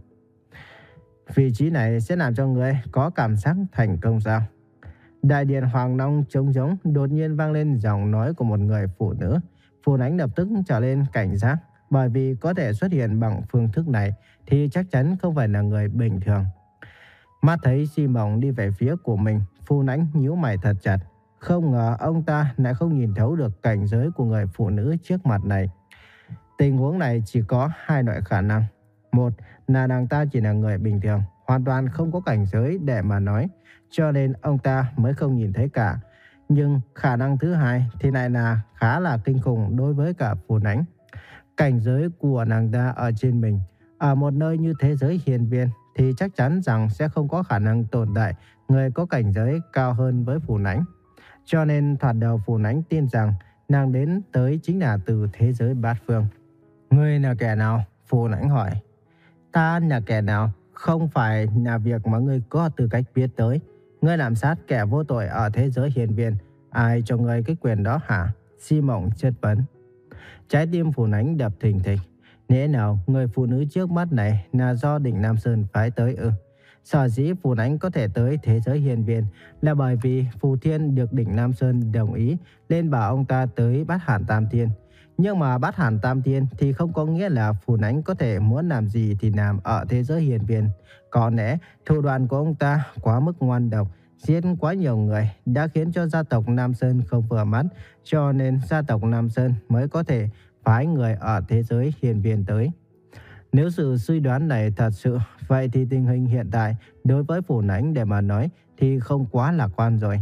Vị trí này sẽ làm cho người có cảm giác thành công sao? Đại điện Hoàng Long trống rỗng, đột nhiên vang lên giọng nói của một người phụ nữ. Phù Nánh lập tức trở lên cảnh giác, bởi vì có thể xuất hiện bằng phương thức này thì chắc chắn không phải là người bình thường. Mắt thấy Si Mộng đi về phía của mình, Phù Nánh nhíu mày thật chặt. Không ngờ ông ta lại không nhìn thấu được cảnh giới của người phụ nữ trước mặt này. Tình huống này chỉ có hai loại khả năng. Một là nàng ta chỉ là người bình thường, hoàn toàn không có cảnh giới để mà nói, cho nên ông ta mới không nhìn thấy cả. Nhưng khả năng thứ hai thì lại là khá là kinh khủng đối với cả Phù Nánh. Cảnh giới của nàng ta ở trên mình, ở một nơi như thế giới hiền viên thì chắc chắn rằng sẽ không có khả năng tồn tại người có cảnh giới cao hơn với Phù Nánh. Cho nên thoạt đầu Phù Nánh tin rằng nàng đến tới chính là từ thế giới bát phương. Ngươi là kẻ nào? Phù Nánh hỏi. Ta là kẻ nào? Không phải là việc mà ngươi có tư cách biết tới. Ngươi làm sát kẻ vô tội ở thế giới hiền viên, ai cho ngươi cái quyền đó hả? Si Mộng chất vấn. Trái tim Phù Nánh đập thình thịch. Lẽ nào người phụ nữ trước mắt này là do Đỉnh Nam Sơn phái tới ư? Sở dĩ Phù Nánh có thể tới thế giới hiền viên là bởi vì Phù Thiên được Đỉnh Nam Sơn đồng ý lên bảo ông ta tới bắt Hàn Tam Thiên. Nhưng mà bắt Hàn Tam Thiên thì không có nghĩa là Phù Nánh có thể muốn làm gì thì làm ở thế giới hiền viên. Có lẽ thủ đoạn của ông ta quá mức ngoan độc, giết quá nhiều người đã khiến cho gia tộc Nam Sơn không vừa mắt, cho nên gia tộc Nam Sơn mới có thể phái người ở thế giới hiền viên tới. Nếu sự suy đoán này thật sự, vậy thì tình hình hiện tại đối với Phù Nánh để mà nói thì không quá lạc quan rồi.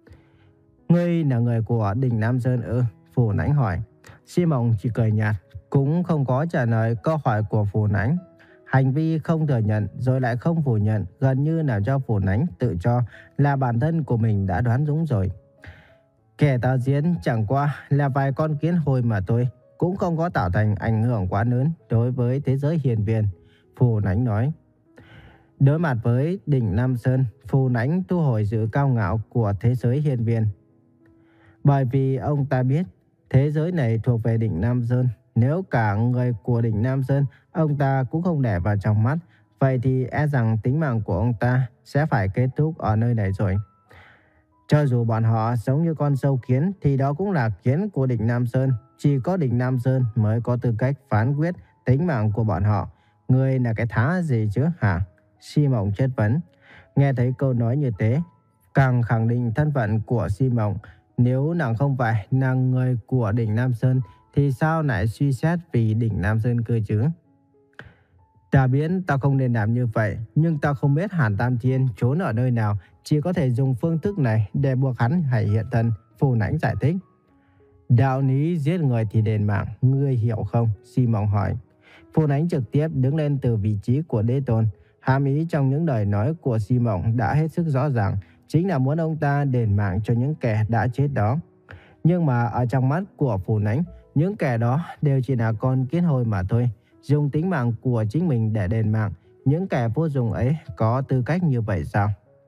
Ngươi là người của Đỉnh Nam Sơn ư? Phù Nánh hỏi. Si Mộng chỉ cười nhạt, cũng không có trả lời câu hỏi của Phù Nánh. Hành vi không thừa nhận rồi lại không phủ nhận gần như làm cho Phù Nánh tự cho là bản thân của mình đã đoán đúng rồi. Kẻ ta giết chẳng qua là vài con kiến hôi mà thôi, cũng không có tạo thành ảnh hưởng quá lớn đối với thế giới hiền viên, Phù Nánh nói. Đối mặt với đỉnh Nam Sơn, Phù Nánh thu hồi sự cao ngạo của thế giới hiền viên. Bởi vì ông ta biết thế giới này thuộc về đỉnh Nam Sơn, nếu cả người của đỉnh Nam Sơn ông ta cũng không để vào trong mắt, vậy thì e rằng tính mạng của ông ta sẽ phải kết thúc ở nơi này rồi. Cho dù bọn họ giống như con sâu kiến thì đó cũng là kiến của đỉnh Nam Sơn. Chỉ có đỉnh Nam Sơn mới có tư cách phán quyết tính mạng của bọn họ. Ngươi là cái thá gì chứ hả? Si Mộng chất vấn. Nghe thấy câu nói như thế, càng khẳng định thân phận của Si Mộng. Nếu nàng không phải là người của đỉnh Nam Sơn thì sao lại suy xét vì đỉnh Nam Sơn cơ chứ? Ta biết ta không nên làm như vậy, nhưng ta không biết Hàn Tam Thiên trốn ở nơi nào, chỉ có thể dùng phương thức này để buộc hắn hãy hiện thân, Phù Nánh giải thích. Đạo lý giết người thì đền mạng, ngươi hiểu không? Si Mộng hỏi. Phù Nánh trực tiếp đứng lên từ vị trí của đế tôn. Hàm ý trong những lời nói của Si Mộng đã hết sức rõ ràng, chính là muốn ông ta đền mạng cho những kẻ đã chết đó. Nhưng mà ở trong mắt của Phù Nánh, những kẻ đó đều chỉ là con kiến hôi mà thôi. Dùng tính mạng của chính mình để đền mạng, những kẻ vô dụng ấy có tư cách như vậy sao?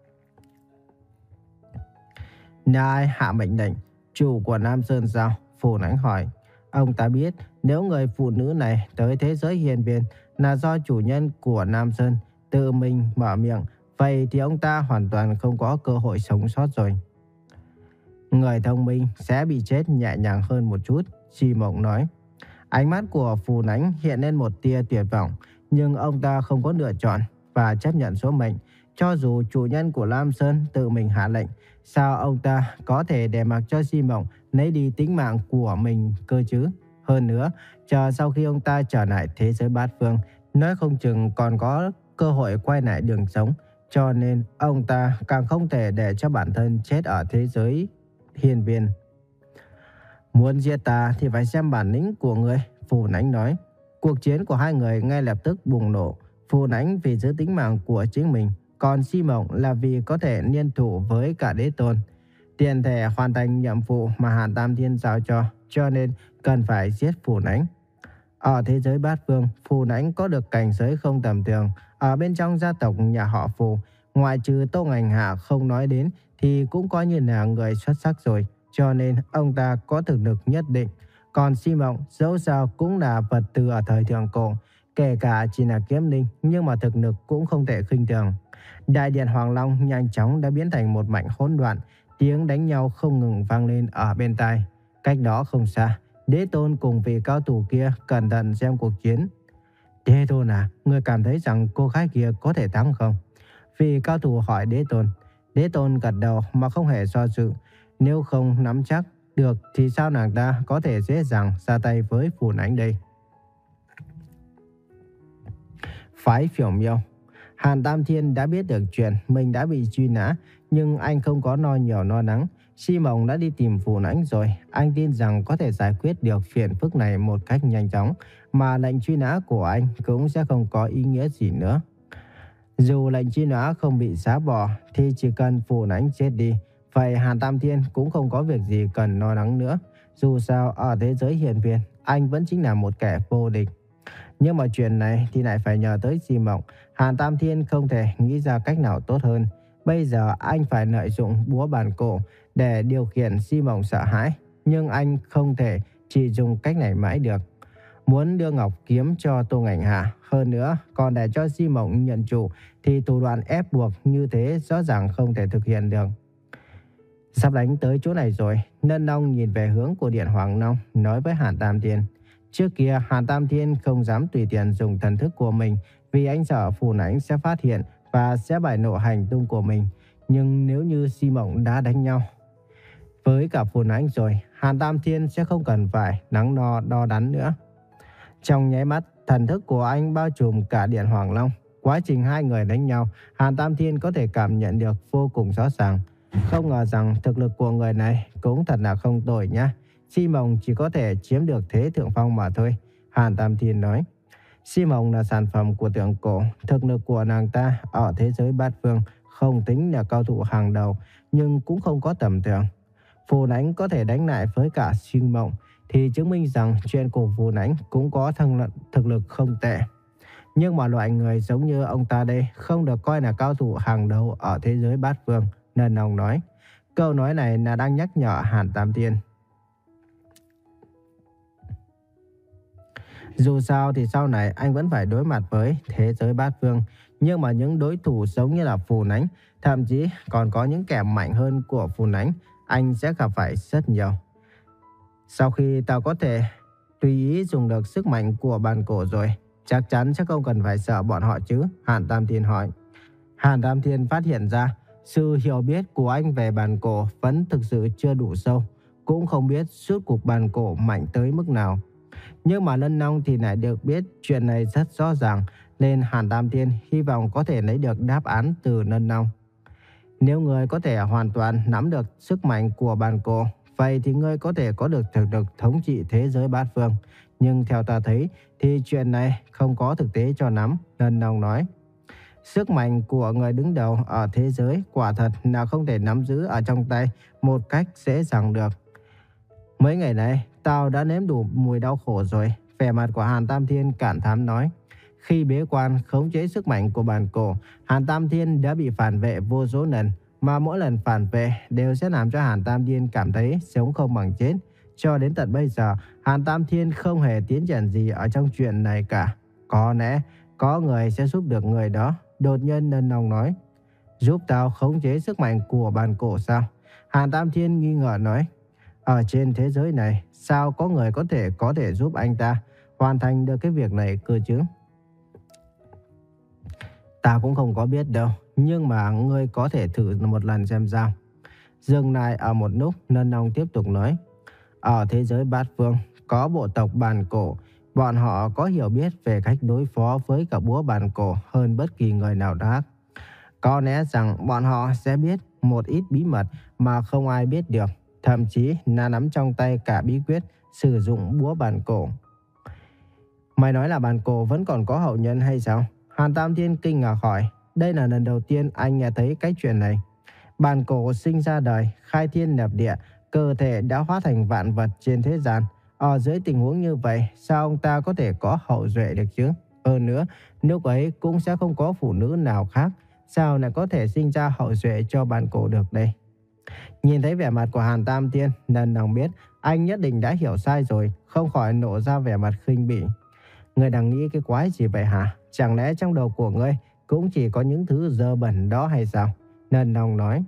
Là ai hạ mệnh lệnh? Chủ của Nam Sơn sao? Phù Nánh hỏi. Ông ta biết nếu người phụ nữ này tới thế giới hiền viên là do chủ nhân của Nam Sơn tự mình mở miệng, vậy thì ông ta hoàn toàn không có cơ hội sống sót rồi. Người thông minh sẽ bị chết nhẹ nhàng hơn một chút, Si Mộng nói. Ánh mắt của Phù Nánh hiện lên một tia tuyệt vọng, nhưng ông ta không có lựa chọn và chấp nhận số mệnh. Cho dù chủ nhân của Lam Sơn tự mình hạ lệnh, sao ông ta có thể để mặc cho Si Mộng lấy đi tính mạng của mình cơ chứ? Hơn nữa, chờ sau khi ông ta trở lại thế giới bát phương, nói không chừng còn có cơ hội quay lại đường sống. Cho nên ông ta càng không thể để cho bản thân chết ở thế giới hiền viên. Muốn giết ta thì phải xem bản lĩnh của người, Phù Nánh nói. Cuộc chiến của hai người ngay lập tức bùng nổ. Phù Nánh vì giữ tính mạng của chính mình, còn Si Mộng là vì có thể liên thủ với cả đế tôn. Tiền thể hoàn thành nhiệm vụ mà Hàn Tam Thiên giao cho, cho nên cần phải giết Phù Nánh. Ở thế giới bát phương, Phù Nánh có được cảnh giới không tầm thường. Ở bên trong gia tộc nhà họ Phù, ngoại trừ Tô Ngành Hạ không nói đến thì cũng coi như là người xuất sắc rồi. Cho nên ông ta có thực lực nhất định. Còn Si Mộng dẫu sao cũng là vật tư ở thời thượng cổ, kể cả chỉ là kiếm linh nhưng mà thực lực cũng không thể khinh thường. Đại điện Hoàng Long nhanh chóng đã biến thành một mảnh hỗn loạn, tiếng đánh nhau không ngừng vang lên ở bên tai. Cách đó không xa, đế tôn cùng vị cao thủ kia cẩn thận xem cuộc chiến. Đế tôn à, ngươi cảm thấy rằng cô gái kia có thể thắng không? Vị cao thủ hỏi đế tôn. Đế tôn gật đầu mà không hề do dự. Nếu không nắm chắc được thì sao nàng ta có thể dễ dàng ra tay với Phù Nánh đây? Phái Phiểu Miêu. Hàn Tam Thiên đã biết được chuyện mình đã bị truy nã, nhưng anh không có no nhiều no nắng. Si Mộng đã đi tìm Phù Nánh rồi, anh tin rằng có thể giải quyết được phiền phức này một cách nhanh chóng, mà lệnh truy nã của anh cũng sẽ không có ý nghĩa gì nữa. Dù lệnh truy nã không bị xóa bỏ thì chỉ cần Phù Nánh chết đi, vậy Hàn Tam Thiên cũng không có việc gì cần lo lắng nữa. Dù sao ở thế giới hiền viên, anh vẫn chính là một kẻ vô địch. Nhưng mà chuyện này thì lại phải nhờ tới Si Mộng. Hàn Tam Thiên không thể nghĩ ra cách nào tốt hơn. Bây giờ anh phải lợi dụng búa bàn cổ để điều khiển Si Mộng sợ hãi. Nhưng anh không thể chỉ dùng cách này mãi được. Muốn đưa ngọc kiếm cho Tô Ngành Hạ, hơn nữa còn để cho Si Mộng nhận chủ, thì thủ đoạn ép buộc như thế rõ ràng không thể thực hiện được. Sắp đánh tới chỗ này rồi, Nân Long nhìn về hướng của điện Hoàng Long, nói với Hàn Tam Thiên. Trước kia Hàn Tam Thiên không dám tùy tiện dùng thần thức của mình, vì anh sợ Phù Nánh sẽ phát hiện và sẽ bại lộ hành tung của mình. Nhưng nếu như Si Mộng đã đánh nhau với cả Phù Nánh rồi, Hàn Tam Thiên sẽ không cần phải nắng no đo đắn nữa. Trong nháy mắt, thần thức của anh bao trùm cả điện Hoàng Long. Quá trình hai người đánh nhau, Hàn Tam Thiên có thể cảm nhận được vô cùng rõ ràng. Không ngờ rằng thực lực của người này cũng thật là không tồi nhá. Si Mộng chỉ có thể chiếm được thế thượng phong mà thôi, Hàn Tam Thiên nói. Si Mộng là sản phẩm của thượng cổ, thực lực của nàng ta ở thế giới bát phương không tính là cao thủ hàng đầu, nhưng cũng không có tầm thường. Phù Nãnh có thể đánh lại với cả Sinh Mộng thì chứng minh rằng chuyện của Phù Nãnh cũng có thăng thực lực không tệ. Nhưng mà loại người giống như ông ta đây không được coi là cao thủ hàng đầu ở thế giới bát phương, nên ông nói. Câu nói này là đang nhắc nhở Hàn Tam Thiên. Dù sao thì sau này anh vẫn phải đối mặt với thế giới bát phương, nhưng mà những đối thủ giống như là Phù Nãnh, thậm chí còn có những kẻ mạnh hơn của Phù Nãnh, anh sẽ gặp phải rất nhiều. Sau khi tao có thể tùy ý dùng được sức mạnh của bàn cổ rồi, chắc chắn sẽ không cần phải sợ bọn họ chứ? Hàn Tam Thiên hỏi. Hàn Tam Thiên phát hiện ra sự hiểu biết của anh về bàn cổ vẫn thực sự chưa đủ sâu, cũng không biết suốt cuộc bàn cổ mạnh tới mức nào. Nhưng mà Lân Long thì lại được biết chuyện này rất rõ ràng, nên Hàn Tam Thiên hy vọng có thể lấy được đáp án từ Lân Long. Nếu người có thể hoàn toàn nắm được sức mạnh của bàn cổ, vậy thì ngươi có thể có được thực lực thống trị thế giới bát phương. Nhưng theo ta thấy thì chuyện này không có thực tế cho lắm, Lân Long nói. Sức mạnh của người đứng đầu ở thế giới quả thật là không thể nắm giữ ở trong tay một cách dễ dàng được. Mấy ngày nay, tao đã nếm đủ mùi đau khổ rồi, vẻ mặt của Hàn Tam Thiên cảm thán nói. Khi bế quan khống chế sức mạnh của bàn cổ, Hàn Tam Thiên đã bị phản vệ vô số lần, mà mỗi lần phản vệ đều sẽ làm cho Hàn Tam Thiên cảm thấy sống không bằng chết. Cho đến tận bây giờ, Hàn Tam Thiên không hề tiến triển gì ở trong chuyện này cả. Có lẽ có người sẽ giúp được người đó. Đột nhiên Lân Long nói. Giúp tao khống chế sức mạnh của bàn cổ sao? Hàn Tam Thiên nghi ngờ nói. Ở trên thế giới này, sao có người có thể có thể giúp anh ta hoàn thành được cái việc này cơ chứ? Ta cũng không có biết đâu, nhưng mà ngươi có thể thử một lần xem sao. Dừng lại ở một lúc, Lân Long tiếp tục nói. Ở thế giới bát phương, có bộ tộc bàn cổ. Bọn họ có hiểu biết về cách đối phó với cả búa bàn cổ hơn bất kỳ người nào khác. Có lẽ rằng bọn họ sẽ biết một ít bí mật mà không ai biết được. Thậm chí là nắm trong tay cả bí quyết sử dụng búa bàn cổ. Mày nói là bàn cổ vẫn còn có hậu nhân hay sao? Hàn Tam Thiên kinh ngạc hỏi. Đây là lần đầu tiên anh nghe thấy cái chuyện này. Bàn cổ sinh ra đời, khai thiên lập địa, cơ thể đã hóa thành vạn vật trên thế gian. Ở dưới tình huống như vậy, sao ông ta có thể có hậu duệ được chứ? Hơn nữa, lúc ấy cũng sẽ không có phụ nữ nào khác. Sao lại có thể sinh ra hậu duệ cho bàn cổ được đây? Nhìn thấy vẻ mặt của Hàn Tam Thiên, Lân Long biết anh nhất định đã hiểu sai rồi, không khỏi nổ ra vẻ mặt khinh bỉ. Ngươi đang nghĩ cái quái gì vậy hả? Chẳng lẽ trong đầu của ngươi cũng chỉ có những thứ dơ bẩn đó hay sao? Lân Long nói.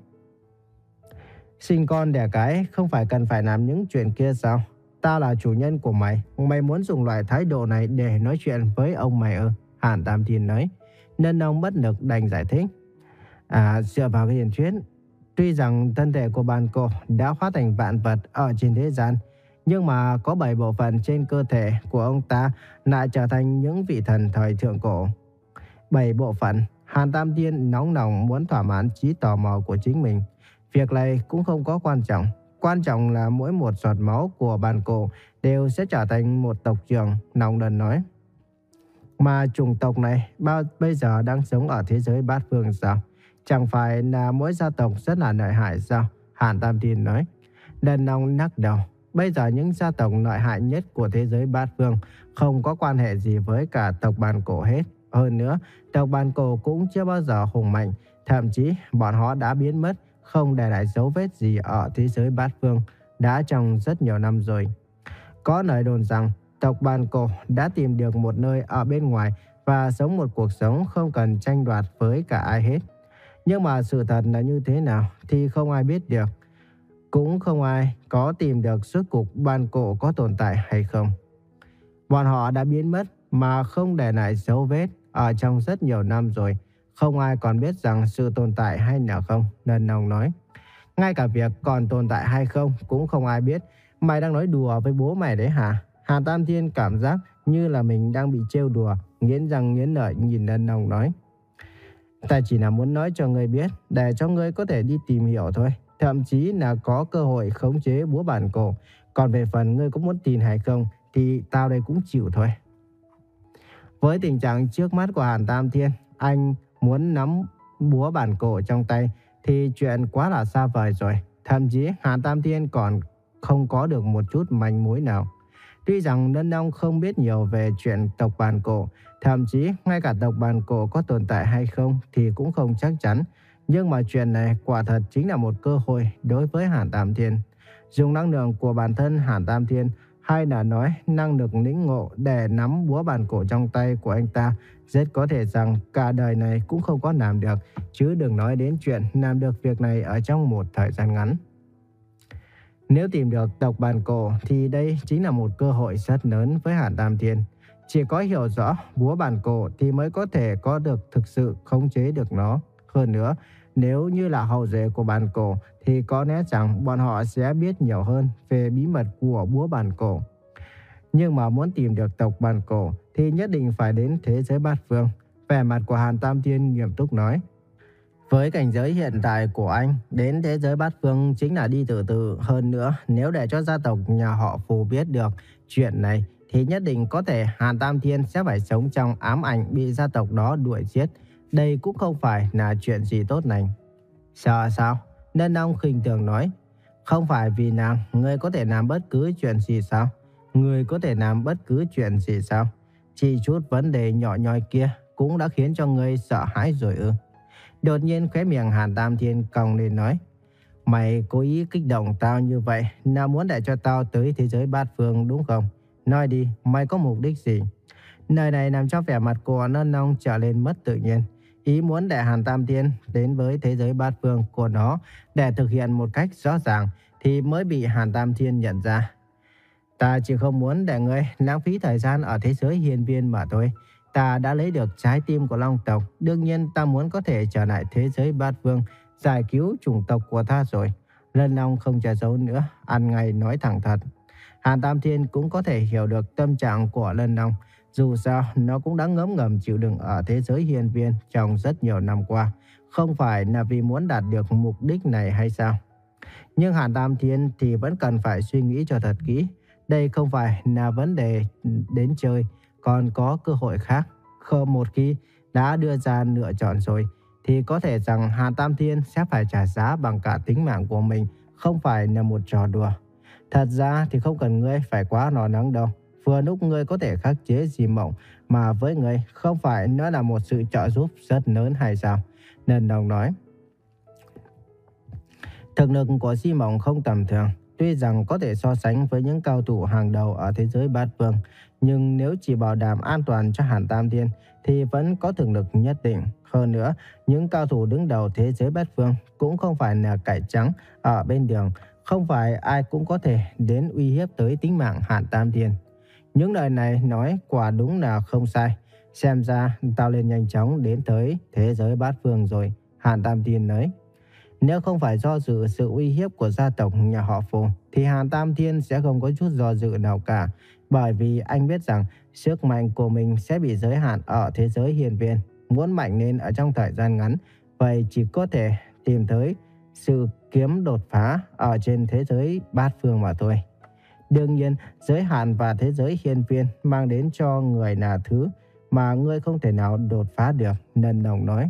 Sinh con đẻ cái không phải cần phải làm những chuyện kia sao? Ta là chủ nhân của mày, mày muốn dùng loại thái độ này để nói chuyện với ông mày ư? Hàn Tam Thiên nói. Lân Long bất lực đành giải thích. À, dựa vào cái truyền thuyết, tuy rằng thân thể của bàn cổ đã hóa thành vạn vật ở trên thế gian, nhưng mà có bảy bộ phận trên cơ thể của ông ta lại trở thành những vị thần thời thượng cổ. Bảy bộ phận, Hàn Tam Thiên nóng lòng muốn thỏa mãn trí tò mò của chính mình. Việc này cũng không có quan trọng. Quan trọng là mỗi một giọt máu của bàn cổ đều sẽ trở thành một tộc trưởng, Long Đần nói. Mà chủng tộc này bao bây giờ đang sống ở thế giới bát phương sao? Chẳng phải là mỗi gia tộc rất là lợi hại sao? Hàn Tam Thiên nói. Đần Long lắc đầu. Bây giờ những gia tộc lợi hại nhất của thế giới bát phương không có quan hệ gì với cả tộc bàn cổ hết. Hơn nữa, tộc bàn cổ cũng chưa bao giờ hùng mạnh. Thậm chí bọn họ đã biến mất, không để lại dấu vết gì ở thế giới bát phương đã trong rất nhiều năm rồi. Có lời đồn rằng tộc bàn cổ đã tìm được một nơi ở bên ngoài và sống một cuộc sống không cần tranh đoạt với cả ai hết. Nhưng mà sự thật là như thế nào thì không ai biết được. Cũng không ai có tìm được suốt cuộc bàn cổ có tồn tại hay không. Bọn họ đã biến mất mà không để lại dấu vết ở trong rất nhiều năm rồi. Không ai còn biết rằng sự tồn tại hay là không, Lân Long nói. Ngay cả việc còn tồn tại hay không cũng không ai biết. Mày đang nói đùa với bố mày đấy hả? Hàn Tam Thiên cảm giác như là mình đang bị trêu đùa, nghiến răng nghiến lợi nhìn Lân Long nói. Ta chỉ là muốn nói cho ngươi biết, để cho ngươi có thể đi tìm hiểu thôi. Thậm chí là có cơ hội khống chế búa bàn cổ. Còn về phần ngươi có muốn tin hay không thì tao đây cũng chịu thôi. Với tình trạng trước mắt của Hàn Tam Thiên, anh muốn nắm búa bàn cổ trong tay thì chuyện quá là xa vời rồi. Thậm chí Hàn Tam Thiên còn không có được một chút manh mối nào. Tuy rằng Lân Long không biết nhiều về chuyện tộc bàn cổ, thậm chí ngay cả tộc bàn cổ có tồn tại hay không thì cũng không chắc chắn. Nhưng mà chuyện này quả thật chính là một cơ hội đối với Hàn Tam Thiên. Dùng năng lượng của bản thân Hàn Tam Thiên, hay là nói năng lực lĩnh ngộ để nắm búa bàn cổ trong tay của anh ta, rất có thể rằng cả đời này cũng không có làm được, chứ đừng nói đến chuyện làm được việc này ở trong một thời gian ngắn. Nếu tìm được tộc bàn cổ thì đây chính là một cơ hội rất lớn với Hàn Tam Thiên. Chỉ có hiểu rõ búa bàn cổ thì mới có thể có được thực sự khống chế được nó. Hơn nữa, nếu như là hậu duệ của bàn cổ thì có lẽ rằng bọn họ sẽ biết nhiều hơn về bí mật của búa bàn cổ. Nhưng mà muốn tìm được tộc bàn cổ thì nhất định phải đến thế giới bát phương. Vẻ mặt của Hàn Tam Thiên nghiêm túc nói. Với cảnh giới hiện tại của anh, đến thế giới bát phương chính là đi từ từ. Hơn nữa, nếu để cho gia tộc nhà họ Phù biết được chuyện này thì nhất định có thể Hàn Tam Thiên sẽ phải sống trong ám ảnh bị gia tộc đó đuổi giết. Đây cũng không phải là chuyện gì tốt lành. Sợ sao? Nên ông khinh thường nói. Không phải vì nàng, ngươi có thể làm bất cứ chuyện gì sao? Ngươi có thể làm bất cứ chuyện gì sao? Chỉ chút vấn đề nhỏ nhoi kia cũng đã khiến cho ngươi sợ hãi rồi ư? Đột nhiên khóe miệng Hàn Tam Thiên cong lên nói. Mày cố ý kích động tao như vậy là muốn để cho tao tới thế giới bát phương đúng không? Nói đi, mày có mục đích gì? Nơi này làm cho vẻ mặt của Nân Long trở lên mất tự nhiên. Ý muốn để Hàn Tam Thiên đến với thế giới bát phương của nó để thực hiện một cách rõ ràng thì mới bị Hàn Tam Thiên nhận ra. Ta chỉ không muốn để ngươi lãng phí thời gian ở thế giới hiên viên mà thôi. Ta đã lấy được trái tim của Long tộc. Đương nhiên ta muốn có thể trở lại thế giới bát phương, giải cứu chủng tộc của ta rồi. Lân Long không che giấu nữa, ăn ngay nói thẳng thật. Hàn Tam Thiên cũng có thể hiểu được tâm trạng của Lân Long. Dù sao, nó cũng đã ngấm ngầm chịu đựng ở thế giới hiên viên trong rất nhiều năm qua. Không phải là vì muốn đạt được mục đích này hay sao? Nhưng Hàn Tam Thiên thì vẫn cần phải suy nghĩ cho thật kỹ. Đây không phải là vấn đề đến chơi, còn có cơ hội khác. Không, một khi đã đưa ra lựa chọn rồi, thì có thể rằng Hàn Tam Thiên sẽ phải trả giá bằng cả tính mạng của mình, không phải là một trò đùa. Thật ra thì không cần ngươi phải quá lo lắng đâu. Vừa lúc ngươi có thể khắc chế Di Mộng, mà với ngươi không phải nó là một sự trợ giúp rất lớn hay sao? Nên Đồng nói. Thực lực của Di Mộng không tầm thường. Tuy rằng có thể so sánh với những cao thủ hàng đầu ở thế giới bát phương, nhưng nếu chỉ bảo đảm an toàn cho Hàn Tam Thiên thì vẫn có thực lực nhất định. Hơn nữa, những cao thủ đứng đầu thế giới bát phương cũng không phải là cải trắng ở bên đường. Không phải ai cũng có thể đến uy hiếp tới tính mạng Hàn Tam Thiên. Những lời này nói quả đúng là không sai. Xem ra tao lên nhanh chóng đến tới thế giới bát phương rồi, Hàn Tam Thiên nói. Nếu không phải do dự sự uy hiếp của gia tộc nhà họ Phù thì Hàn Tam Thiên sẽ không có chút do dự nào cả. Bởi vì anh biết rằng sức mạnh của mình sẽ bị giới hạn ở thế giới hiên viên. Muốn mạnh lên ở trong thời gian ngắn, vậy chỉ có thể tìm tới sự kiếm đột phá ở trên thế giới bát phương mà thôi. Đương nhiên, giới hạn và thế giới hiên viên mang đến cho người là thứ mà ngươi không thể nào đột phá được, Nân Đồng nói.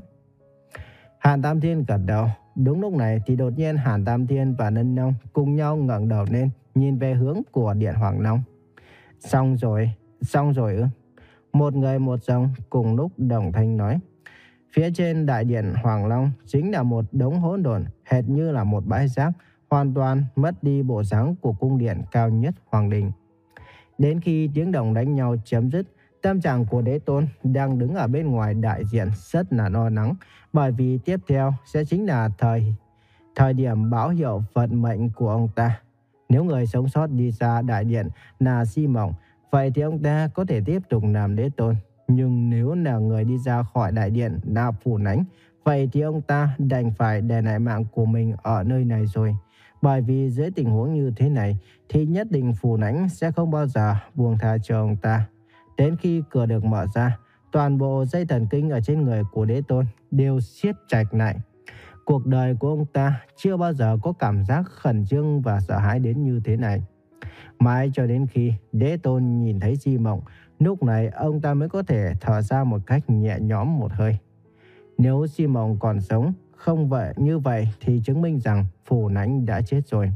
Hàn Tam Thiên gật đầu. Đúng lúc này thì đột nhiên Hàn Tam Thiên và Nân Long cùng nhau ngẩng đầu lên, nhìn về hướng của Điện Hoàng Long. Xong rồi, xong rồi ư? Một người một dòng cùng lúc đồng thanh nói. Phía trên đại điện Hoàng Long chính là một đống hỗn độn, hệt như là một bãi rác, hoàn toàn mất đi bộ dáng của cung điện cao nhất Hoàng Đình. Đến khi tiếng đồng đánh nhau chấm dứt, tâm trạng của Đế Tôn đang đứng ở bên ngoài đại diện rất là lo lắng, bởi vì tiếp theo sẽ chính là thời thời điểm báo hiệu vận mệnh của ông ta. Nếu người sống sót đi ra đại điện là Di Mộng, vậy thì ông ta có thể tiếp tục làm Đế Tôn. Nhưng nếu là người đi ra khỏi đại điện là Phù Nánh, vậy thì ông ta đành phải để lại mạng của mình ở nơi này rồi. Bởi vì dưới tình huống như thế này thì nhất định Phù Nánh sẽ không bao giờ buông tha cho ông ta. Đến khi cửa được mở ra, toàn bộ dây thần kinh ở trên người của Đế Tôn đều siết chặt lại. Cuộc đời của ông ta chưa bao giờ có cảm giác khẩn trương và sợ hãi đến như thế này. Mãi cho đến khi Đế Tôn nhìn thấy Di Mộng, lúc này ông ta mới có thể thở ra một cách nhẹ nhõm một hơi. Nếu Di Mộng còn sống, không vậy như vậy thì chứng minh rằng Phù Nánh đã chết rồi.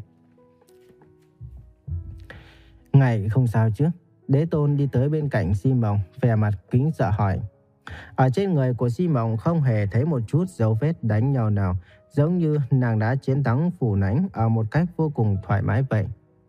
Ngài không sao chứ? Đế Tôn đi tới bên cạnh Di Mộng, vẻ mặt kính sợ hỏi. Ở trên người của Di Mộng không hề thấy một chút dấu vết đánh nhau nào, giống như nàng đã chiến thắng Phù Nánh ở một cách vô cùng thoải mái vậy.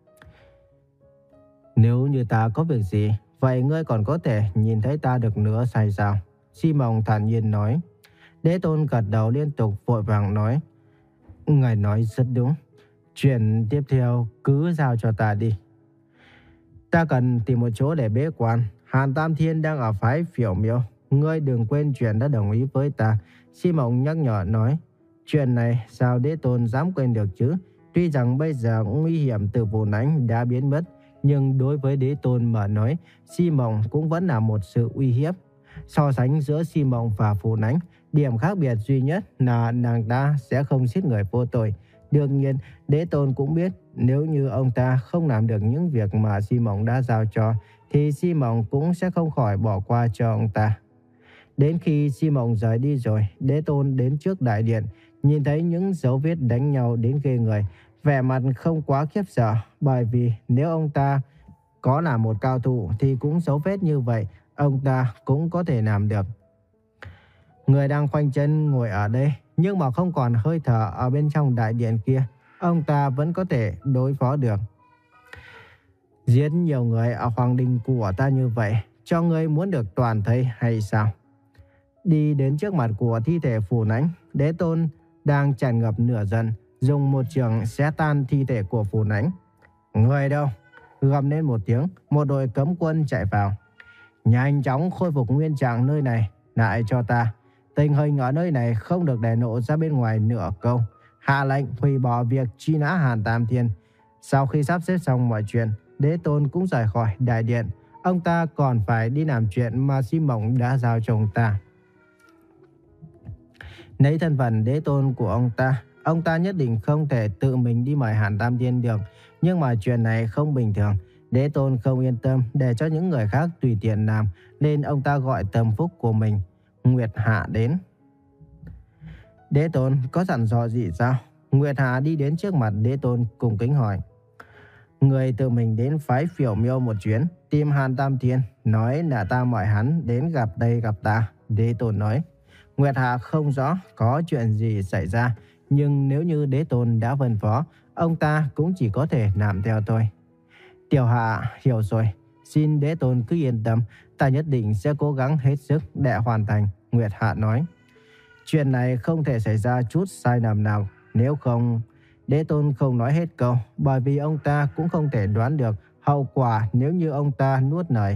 Nếu như ta có việc gì, vậy ngươi còn có thể nhìn thấy ta được nữa hay sao? Di Mộng thản nhiên nói. Đế Tôn gật đầu liên tục vội vàng nói. Ngài nói rất đúng. Chuyện tiếp theo cứ giao cho ta đi. Ta cần tìm một chỗ để bế quan. Hàn Tam Thiên đang ở phái Phiểu Miêu. Ngươi đừng quên chuyện đã đồng ý với ta. Di Mộng nhắc nhở nói. Chuyện này sao Đế Tôn dám quên được chứ? Tuy rằng bây giờ nguy hiểm từ Phù Nánh đã biến mất, nhưng đối với Đế Tôn mà nói, Di Mộng cũng vẫn là một sự uy hiếp. So sánh giữa Di Mộng và Phù Nánh, điểm khác biệt duy nhất là nàng ta sẽ không giết người vô tội. Đương nhiên, Đế Tôn cũng biết nếu như ông ta không làm được những việc mà Di Mộng đã giao cho, thì Di Mộng cũng sẽ không khỏi bỏ qua cho ông ta. Đến khi Di Mộng rời đi rồi, Đế Tôn đến trước đại điện, nhìn thấy những dấu vết đánh nhau đến ghê người, vẻ mặt không quá khiếp sợ, bởi vì nếu ông ta có là một cao thủ thì cũng dấu vết như vậy, ông ta cũng có thể làm được. Người đang khoanh chân ngồi ở đây, nhưng mà không còn hơi thở ở bên trong đại điện kia, ông ta vẫn có thể đối phó được. Giết nhiều người ở hoàng đình của ta như vậy, cho ngươi muốn được toàn thây hay sao? Đi đến trước mặt của thi thể Phù Nánh, Đế Tôn đang tràn ngập nửa giận, dùng một chưởng xé tan thi thể của Phù Nánh. Người đâu? Gầm lên một tiếng, một đội cấm quân chạy vào. Nhanh chóng khôi phục nguyên trạng nơi này, lại cho ta. Tình hình ở nơi này không được để lộ ra bên ngoài nửa câu. Hạ lệnh hủy bỏ việc truy nã Hàn Tam Thiên. Sau khi sắp xếp xong mọi chuyện, Đế Tôn cũng rời khỏi đại điện. Ông ta còn phải đi làm chuyện mà Di Mộng đã giao cho ông ta. Lấy thân phận Đế Tôn của ông ta, ông ta nhất định không thể tự mình đi mời Hàn Tam Thiên được. Nhưng mà chuyện này không bình thường. Đế Tôn không yên tâm để cho những người khác tùy tiện làm, nên ông ta gọi tâm phúc của mình, Nguyệt Hạ, đến. Đế Tôn có dặn dò gì sao? Nguyệt Hạ đi đến trước mặt Đế Tôn cung kính hỏi. Người tự mình đến phái Phiểu Miêu một chuyến, tìm Hàn Tam Thiên, nói là ta mời hắn đến gặp đây gặp ta. Đế Tôn nói. Nguyệt Hạ không rõ có chuyện gì xảy ra, nhưng nếu như Đế Tôn đã phân phó, ông ta cũng chỉ có thể làm theo thôi. Tiểu Hạ hiểu rồi, xin Đế Tôn cứ yên tâm, ta nhất định sẽ cố gắng hết sức để hoàn thành. Nguyệt Hạ nói. Chuyện này không thể xảy ra chút sai lầm nào, nếu không... Đế Tôn không nói hết câu, bởi vì ông ta cũng không thể đoán được hậu quả nếu như ông ta nuốt lời.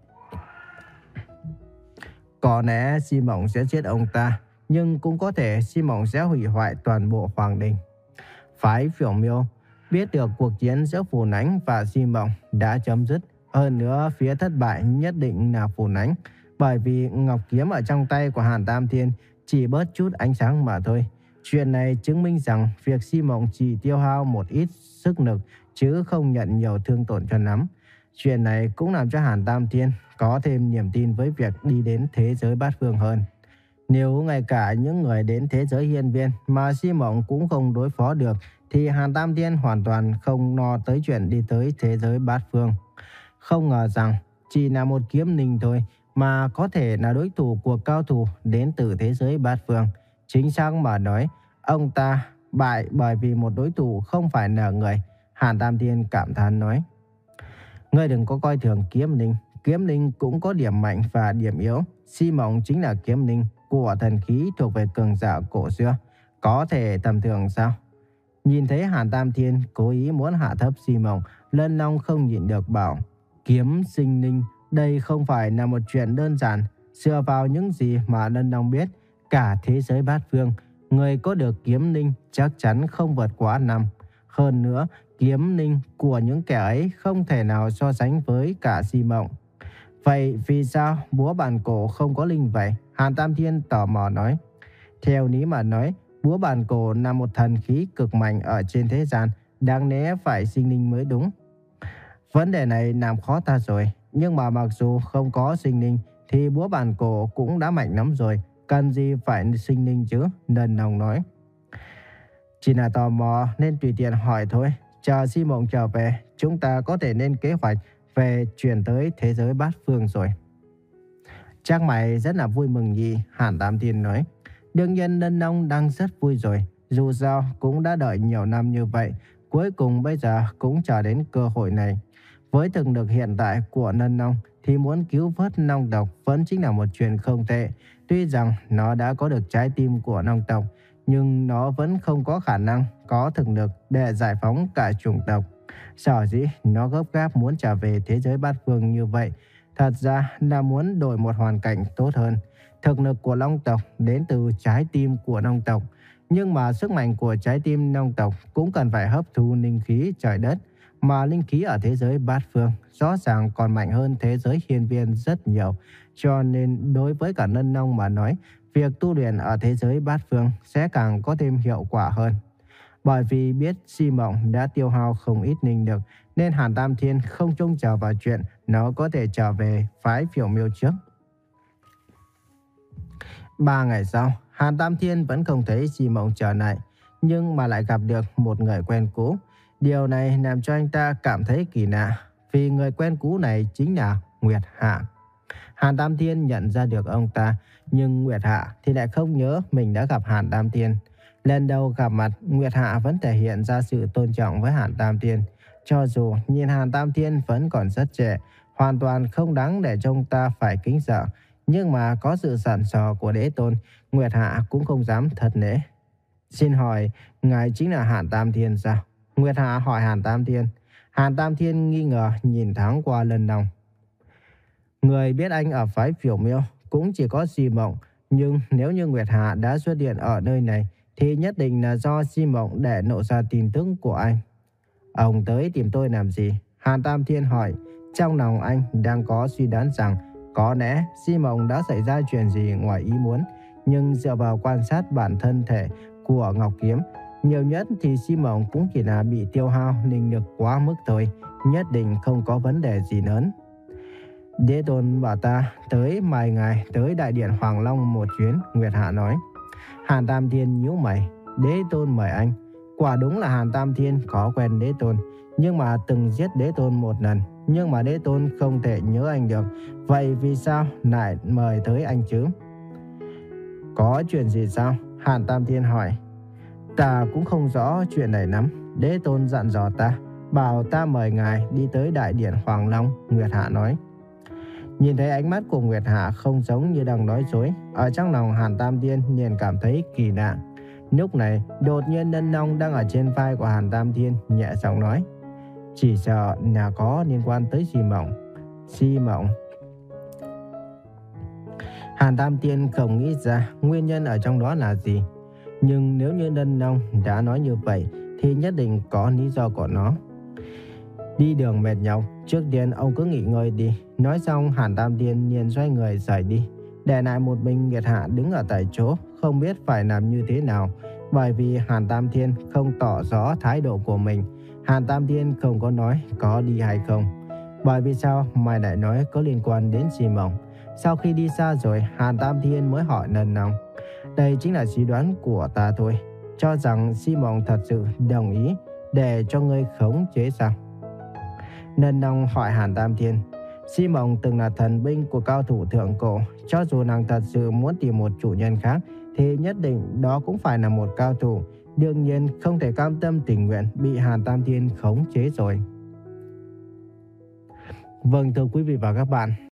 Có lẽ Di Mộng sẽ giết ông ta, nhưng cũng có thể Di Mộng sẽ hủy hoại toàn bộ hoàng đình. Phái Phiểu Miêu biết được cuộc chiến giữa Phù Nánh và Di Mộng đã chấm dứt. Hơn nữa, phía thất bại nhất định là Phù Nánh, bởi vì ngọc kiếm ở trong tay của Hàn Tam Thiên chỉ bớt chút ánh sáng mà thôi. Chuyện này chứng minh rằng việc Di Mộng chỉ tiêu hao một ít sức lực chứ không nhận nhiều thương tổn cho lắm. Chuyện này cũng làm cho Hàn Tam Thiên có thêm niềm tin với việc đi đến thế giới bát phương hơn. Nếu ngay cả những người đến thế giới hiên viên mà Di Mộng cũng không đối phó được, thì Hàn Tam Thiên hoàn toàn không lo tới chuyện đi tới thế giới bát phương. Không ngờ rằng chỉ là một kiếm linh thôi mà có thể là đối thủ của cao thủ đến từ thế giới bát phương. Chính xác mà nói, ông ta bại bởi vì một đối thủ không phải là người. Hàn Tam Thiên cảm thán nói. Ngươi đừng có coi thường kiếm linh. Kiếm linh cũng có điểm mạnh và điểm yếu. Di Mộng chính là kiếm linh của thần khí thuộc về cường giả cổ xưa. Có thể tầm thường sao? Nhìn thấy Hàn Tam Thiên cố ý muốn hạ thấp Di Mộng, Lân Long không nhịn được bảo. Kiếm sinh linh, đây không phải là một chuyện đơn giản. Dựa vào những gì mà Lân Long biết, cả thế giới bát phương, người có được kiếm linh chắc chắn không vượt quá năm. Hơn nữa, kiếm linh của những kẻ ấy không thể nào so sánh với cả Di Mộng. Vậy vì sao búa bàn cổ không có linh vậy? Hàn Tam Thiên tò mò nói. Theo lý mà nói, búa bàn cổ là một thần khí cực mạnh ở trên thế gian, đáng lẽ phải sinh linh mới đúng. Vấn đề này làm khó ta rồi, nhưng mà mặc dù không có sinh linh thì búa bàn cổ cũng đã mạnh lắm rồi. cần gì phải sinh ninh chứ, Nân Nông nói. Chỉ là tò mò nên tùy tiện hỏi thôi. Chờ Si Mộng trở về, chúng ta có thể nên kế hoạch về chuyển tới thế giới bát phương rồi. Chắc mày rất là vui mừng nhỉ, Hàn Tam Thiên nói. Đương nhiên Nân Nông đang rất vui rồi. Dù sao cũng đã đợi nhiều năm như vậy, cuối cùng bây giờ cũng chờ đến cơ hội này. Với thực lực hiện tại của Nân Nông thì muốn cứu vớt Nông tộc vẫn chính là một chuyện không tệ. Tuy rằng nó đã có được trái tim của Nông tộc, nhưng nó vẫn không có khả năng có thực lực để giải phóng cả chủng tộc. Sở dĩ nó gấp gáp muốn trở về thế giới bát phương như vậy, thật ra là muốn đổi một hoàn cảnh tốt hơn. Thực lực của Long tộc đến từ trái tim của Nông tộc, nhưng mà sức mạnh của trái tim Nông tộc cũng cần phải hấp thu linh khí trời đất, mà linh khí ở thế giới bát phương rõ ràng còn mạnh hơn thế giới hiên viên rất nhiều. Cho nên đối với cả Nân Nông mà nói, việc tu luyện ở thế giới bát phương sẽ càng có thêm hiệu quả hơn. Bởi vì biết Si Mộng đã tiêu hao không ít linh lực, nên Hàn Tam Thiên không trông chờ vào chuyện nó có thể trở về phái Phiểu Miêu trước. Ba ngày sau, Hàn Tam Thiên vẫn không thấy Si Mộng trở lại, nhưng mà lại gặp được một người quen cũ. Điều này làm cho anh ta cảm thấy kỳ lạ, vì người quen cũ này chính là Nguyệt Hạ. Hàn Tam Thiên nhận ra được ông ta, nhưng Nguyệt Hạ thì lại không nhớ mình đã gặp Hàn Tam Thiên. Lần đầu gặp mặt, Nguyệt Hạ vẫn thể hiện ra sự tôn trọng với Hàn Tam Thiên. Cho dù nhìn Hàn Tam Thiên vẫn còn rất trẻ, hoàn toàn không đáng để cho ông ta phải kính sợ, nhưng mà có sự sẵn sò của đế tôn, Nguyệt Hạ cũng không dám thất lễ. Xin hỏi, ngài chính là Hàn Tam Thiên sao? Nguyệt Hạ hỏi Hàn Tam Thiên. Hàn Tam Thiên nghi ngờ nhìn thoáng qua Nân Nông. Người biết anh ở phái Phiểu Miêu cũng chỉ có Si Mộng, nhưng nếu như Nguyệt Hạ đã xuất hiện ở nơi này thì nhất định là do Si Mộng để lộ ra tin tức của anh. Ông tới tìm tôi làm gì? Hàn Tam Thiên hỏi. Trong lòng anh đang có suy đoán rằng có lẽ Si Mộng đã xảy ra chuyện gì ngoài ý muốn, nhưng dựa vào quan sát bản thân thể của Ngọc Kiếm, nhiều nhất thì Si Mộng cũng chỉ là bị tiêu hao linh lực quá mức thôi, nhất định không có vấn đề gì lớn. Đế tôn bảo ta tới mời ngài tới đại điện Hoàng Long một chuyến, Nguyệt Hạ nói. Hàn Tam Thiên nhíu mày. Đế tôn mời anh. Quả đúng là Hàn Tam Thiên có quen đế tôn, nhưng mà từng giết đế tôn một lần, nhưng mà đế tôn không thể nhớ anh được. Vậy vì sao lại mời tới anh chứ? Có chuyện gì sao? Hàn Tam Thiên hỏi. Ta cũng không rõ chuyện này lắm. Đế tôn dặn dò ta, bảo ta mời ngài đi tới đại điện Hoàng Long, Nguyệt Hạ nói. Nhìn thấy ánh mắt của Nguyệt Hạ không giống như đang nói dối, ở trong lòng Hàn Tam Thiên liền cảm thấy kỳ lạ. Lúc này, đột nhiên Nân Nông đang ở trên vai của Hàn Tam Thiên nhẹ giọng nói. Chỉ sợ là có liên quan tới Si Mộng. Si Mộng. Hàn Tam Thiên không nghĩ ra nguyên nhân ở trong đó là gì. Nhưng nếu như Nân Nông đã nói như vậy thì nhất định có lý do của nó. Đi đường mệt nhọc, trước tiên ông cứ nghỉ ngơi đi. Nói xong Hàn Tam Thiên liền xoay người rời đi, để lại một mình Nguyệt Hạ đứng ở tại chỗ, không biết phải làm như thế nào. Bởi vì Hàn Tam Thiên không tỏ rõ thái độ của mình, Hàn Tam Thiên không có nói có đi hay không. Bởi vì sao mày lại nói có liên quan đến Si Mộng? Sau khi đi xa rồi, Hàn Tam Thiên mới hỏi Nân Nông. Đây chính là suy đoán của ta thôi, cho rằng Si Mộng thật sự đồng ý để cho ngươi khống chế sao? Nân Nông hỏi Hàn Tam Thiên. Si Mộng từng là thần binh của cao thủ thượng cổ, cho dù nàng thật sự muốn tìm một chủ nhân khác thì nhất định đó cũng phải là một cao thủ. Đương nhiên không thể cam tâm tình nguyện bị Hàn Tam Thiên khống chế rồi. Vâng, thưa quý vị và các bạn,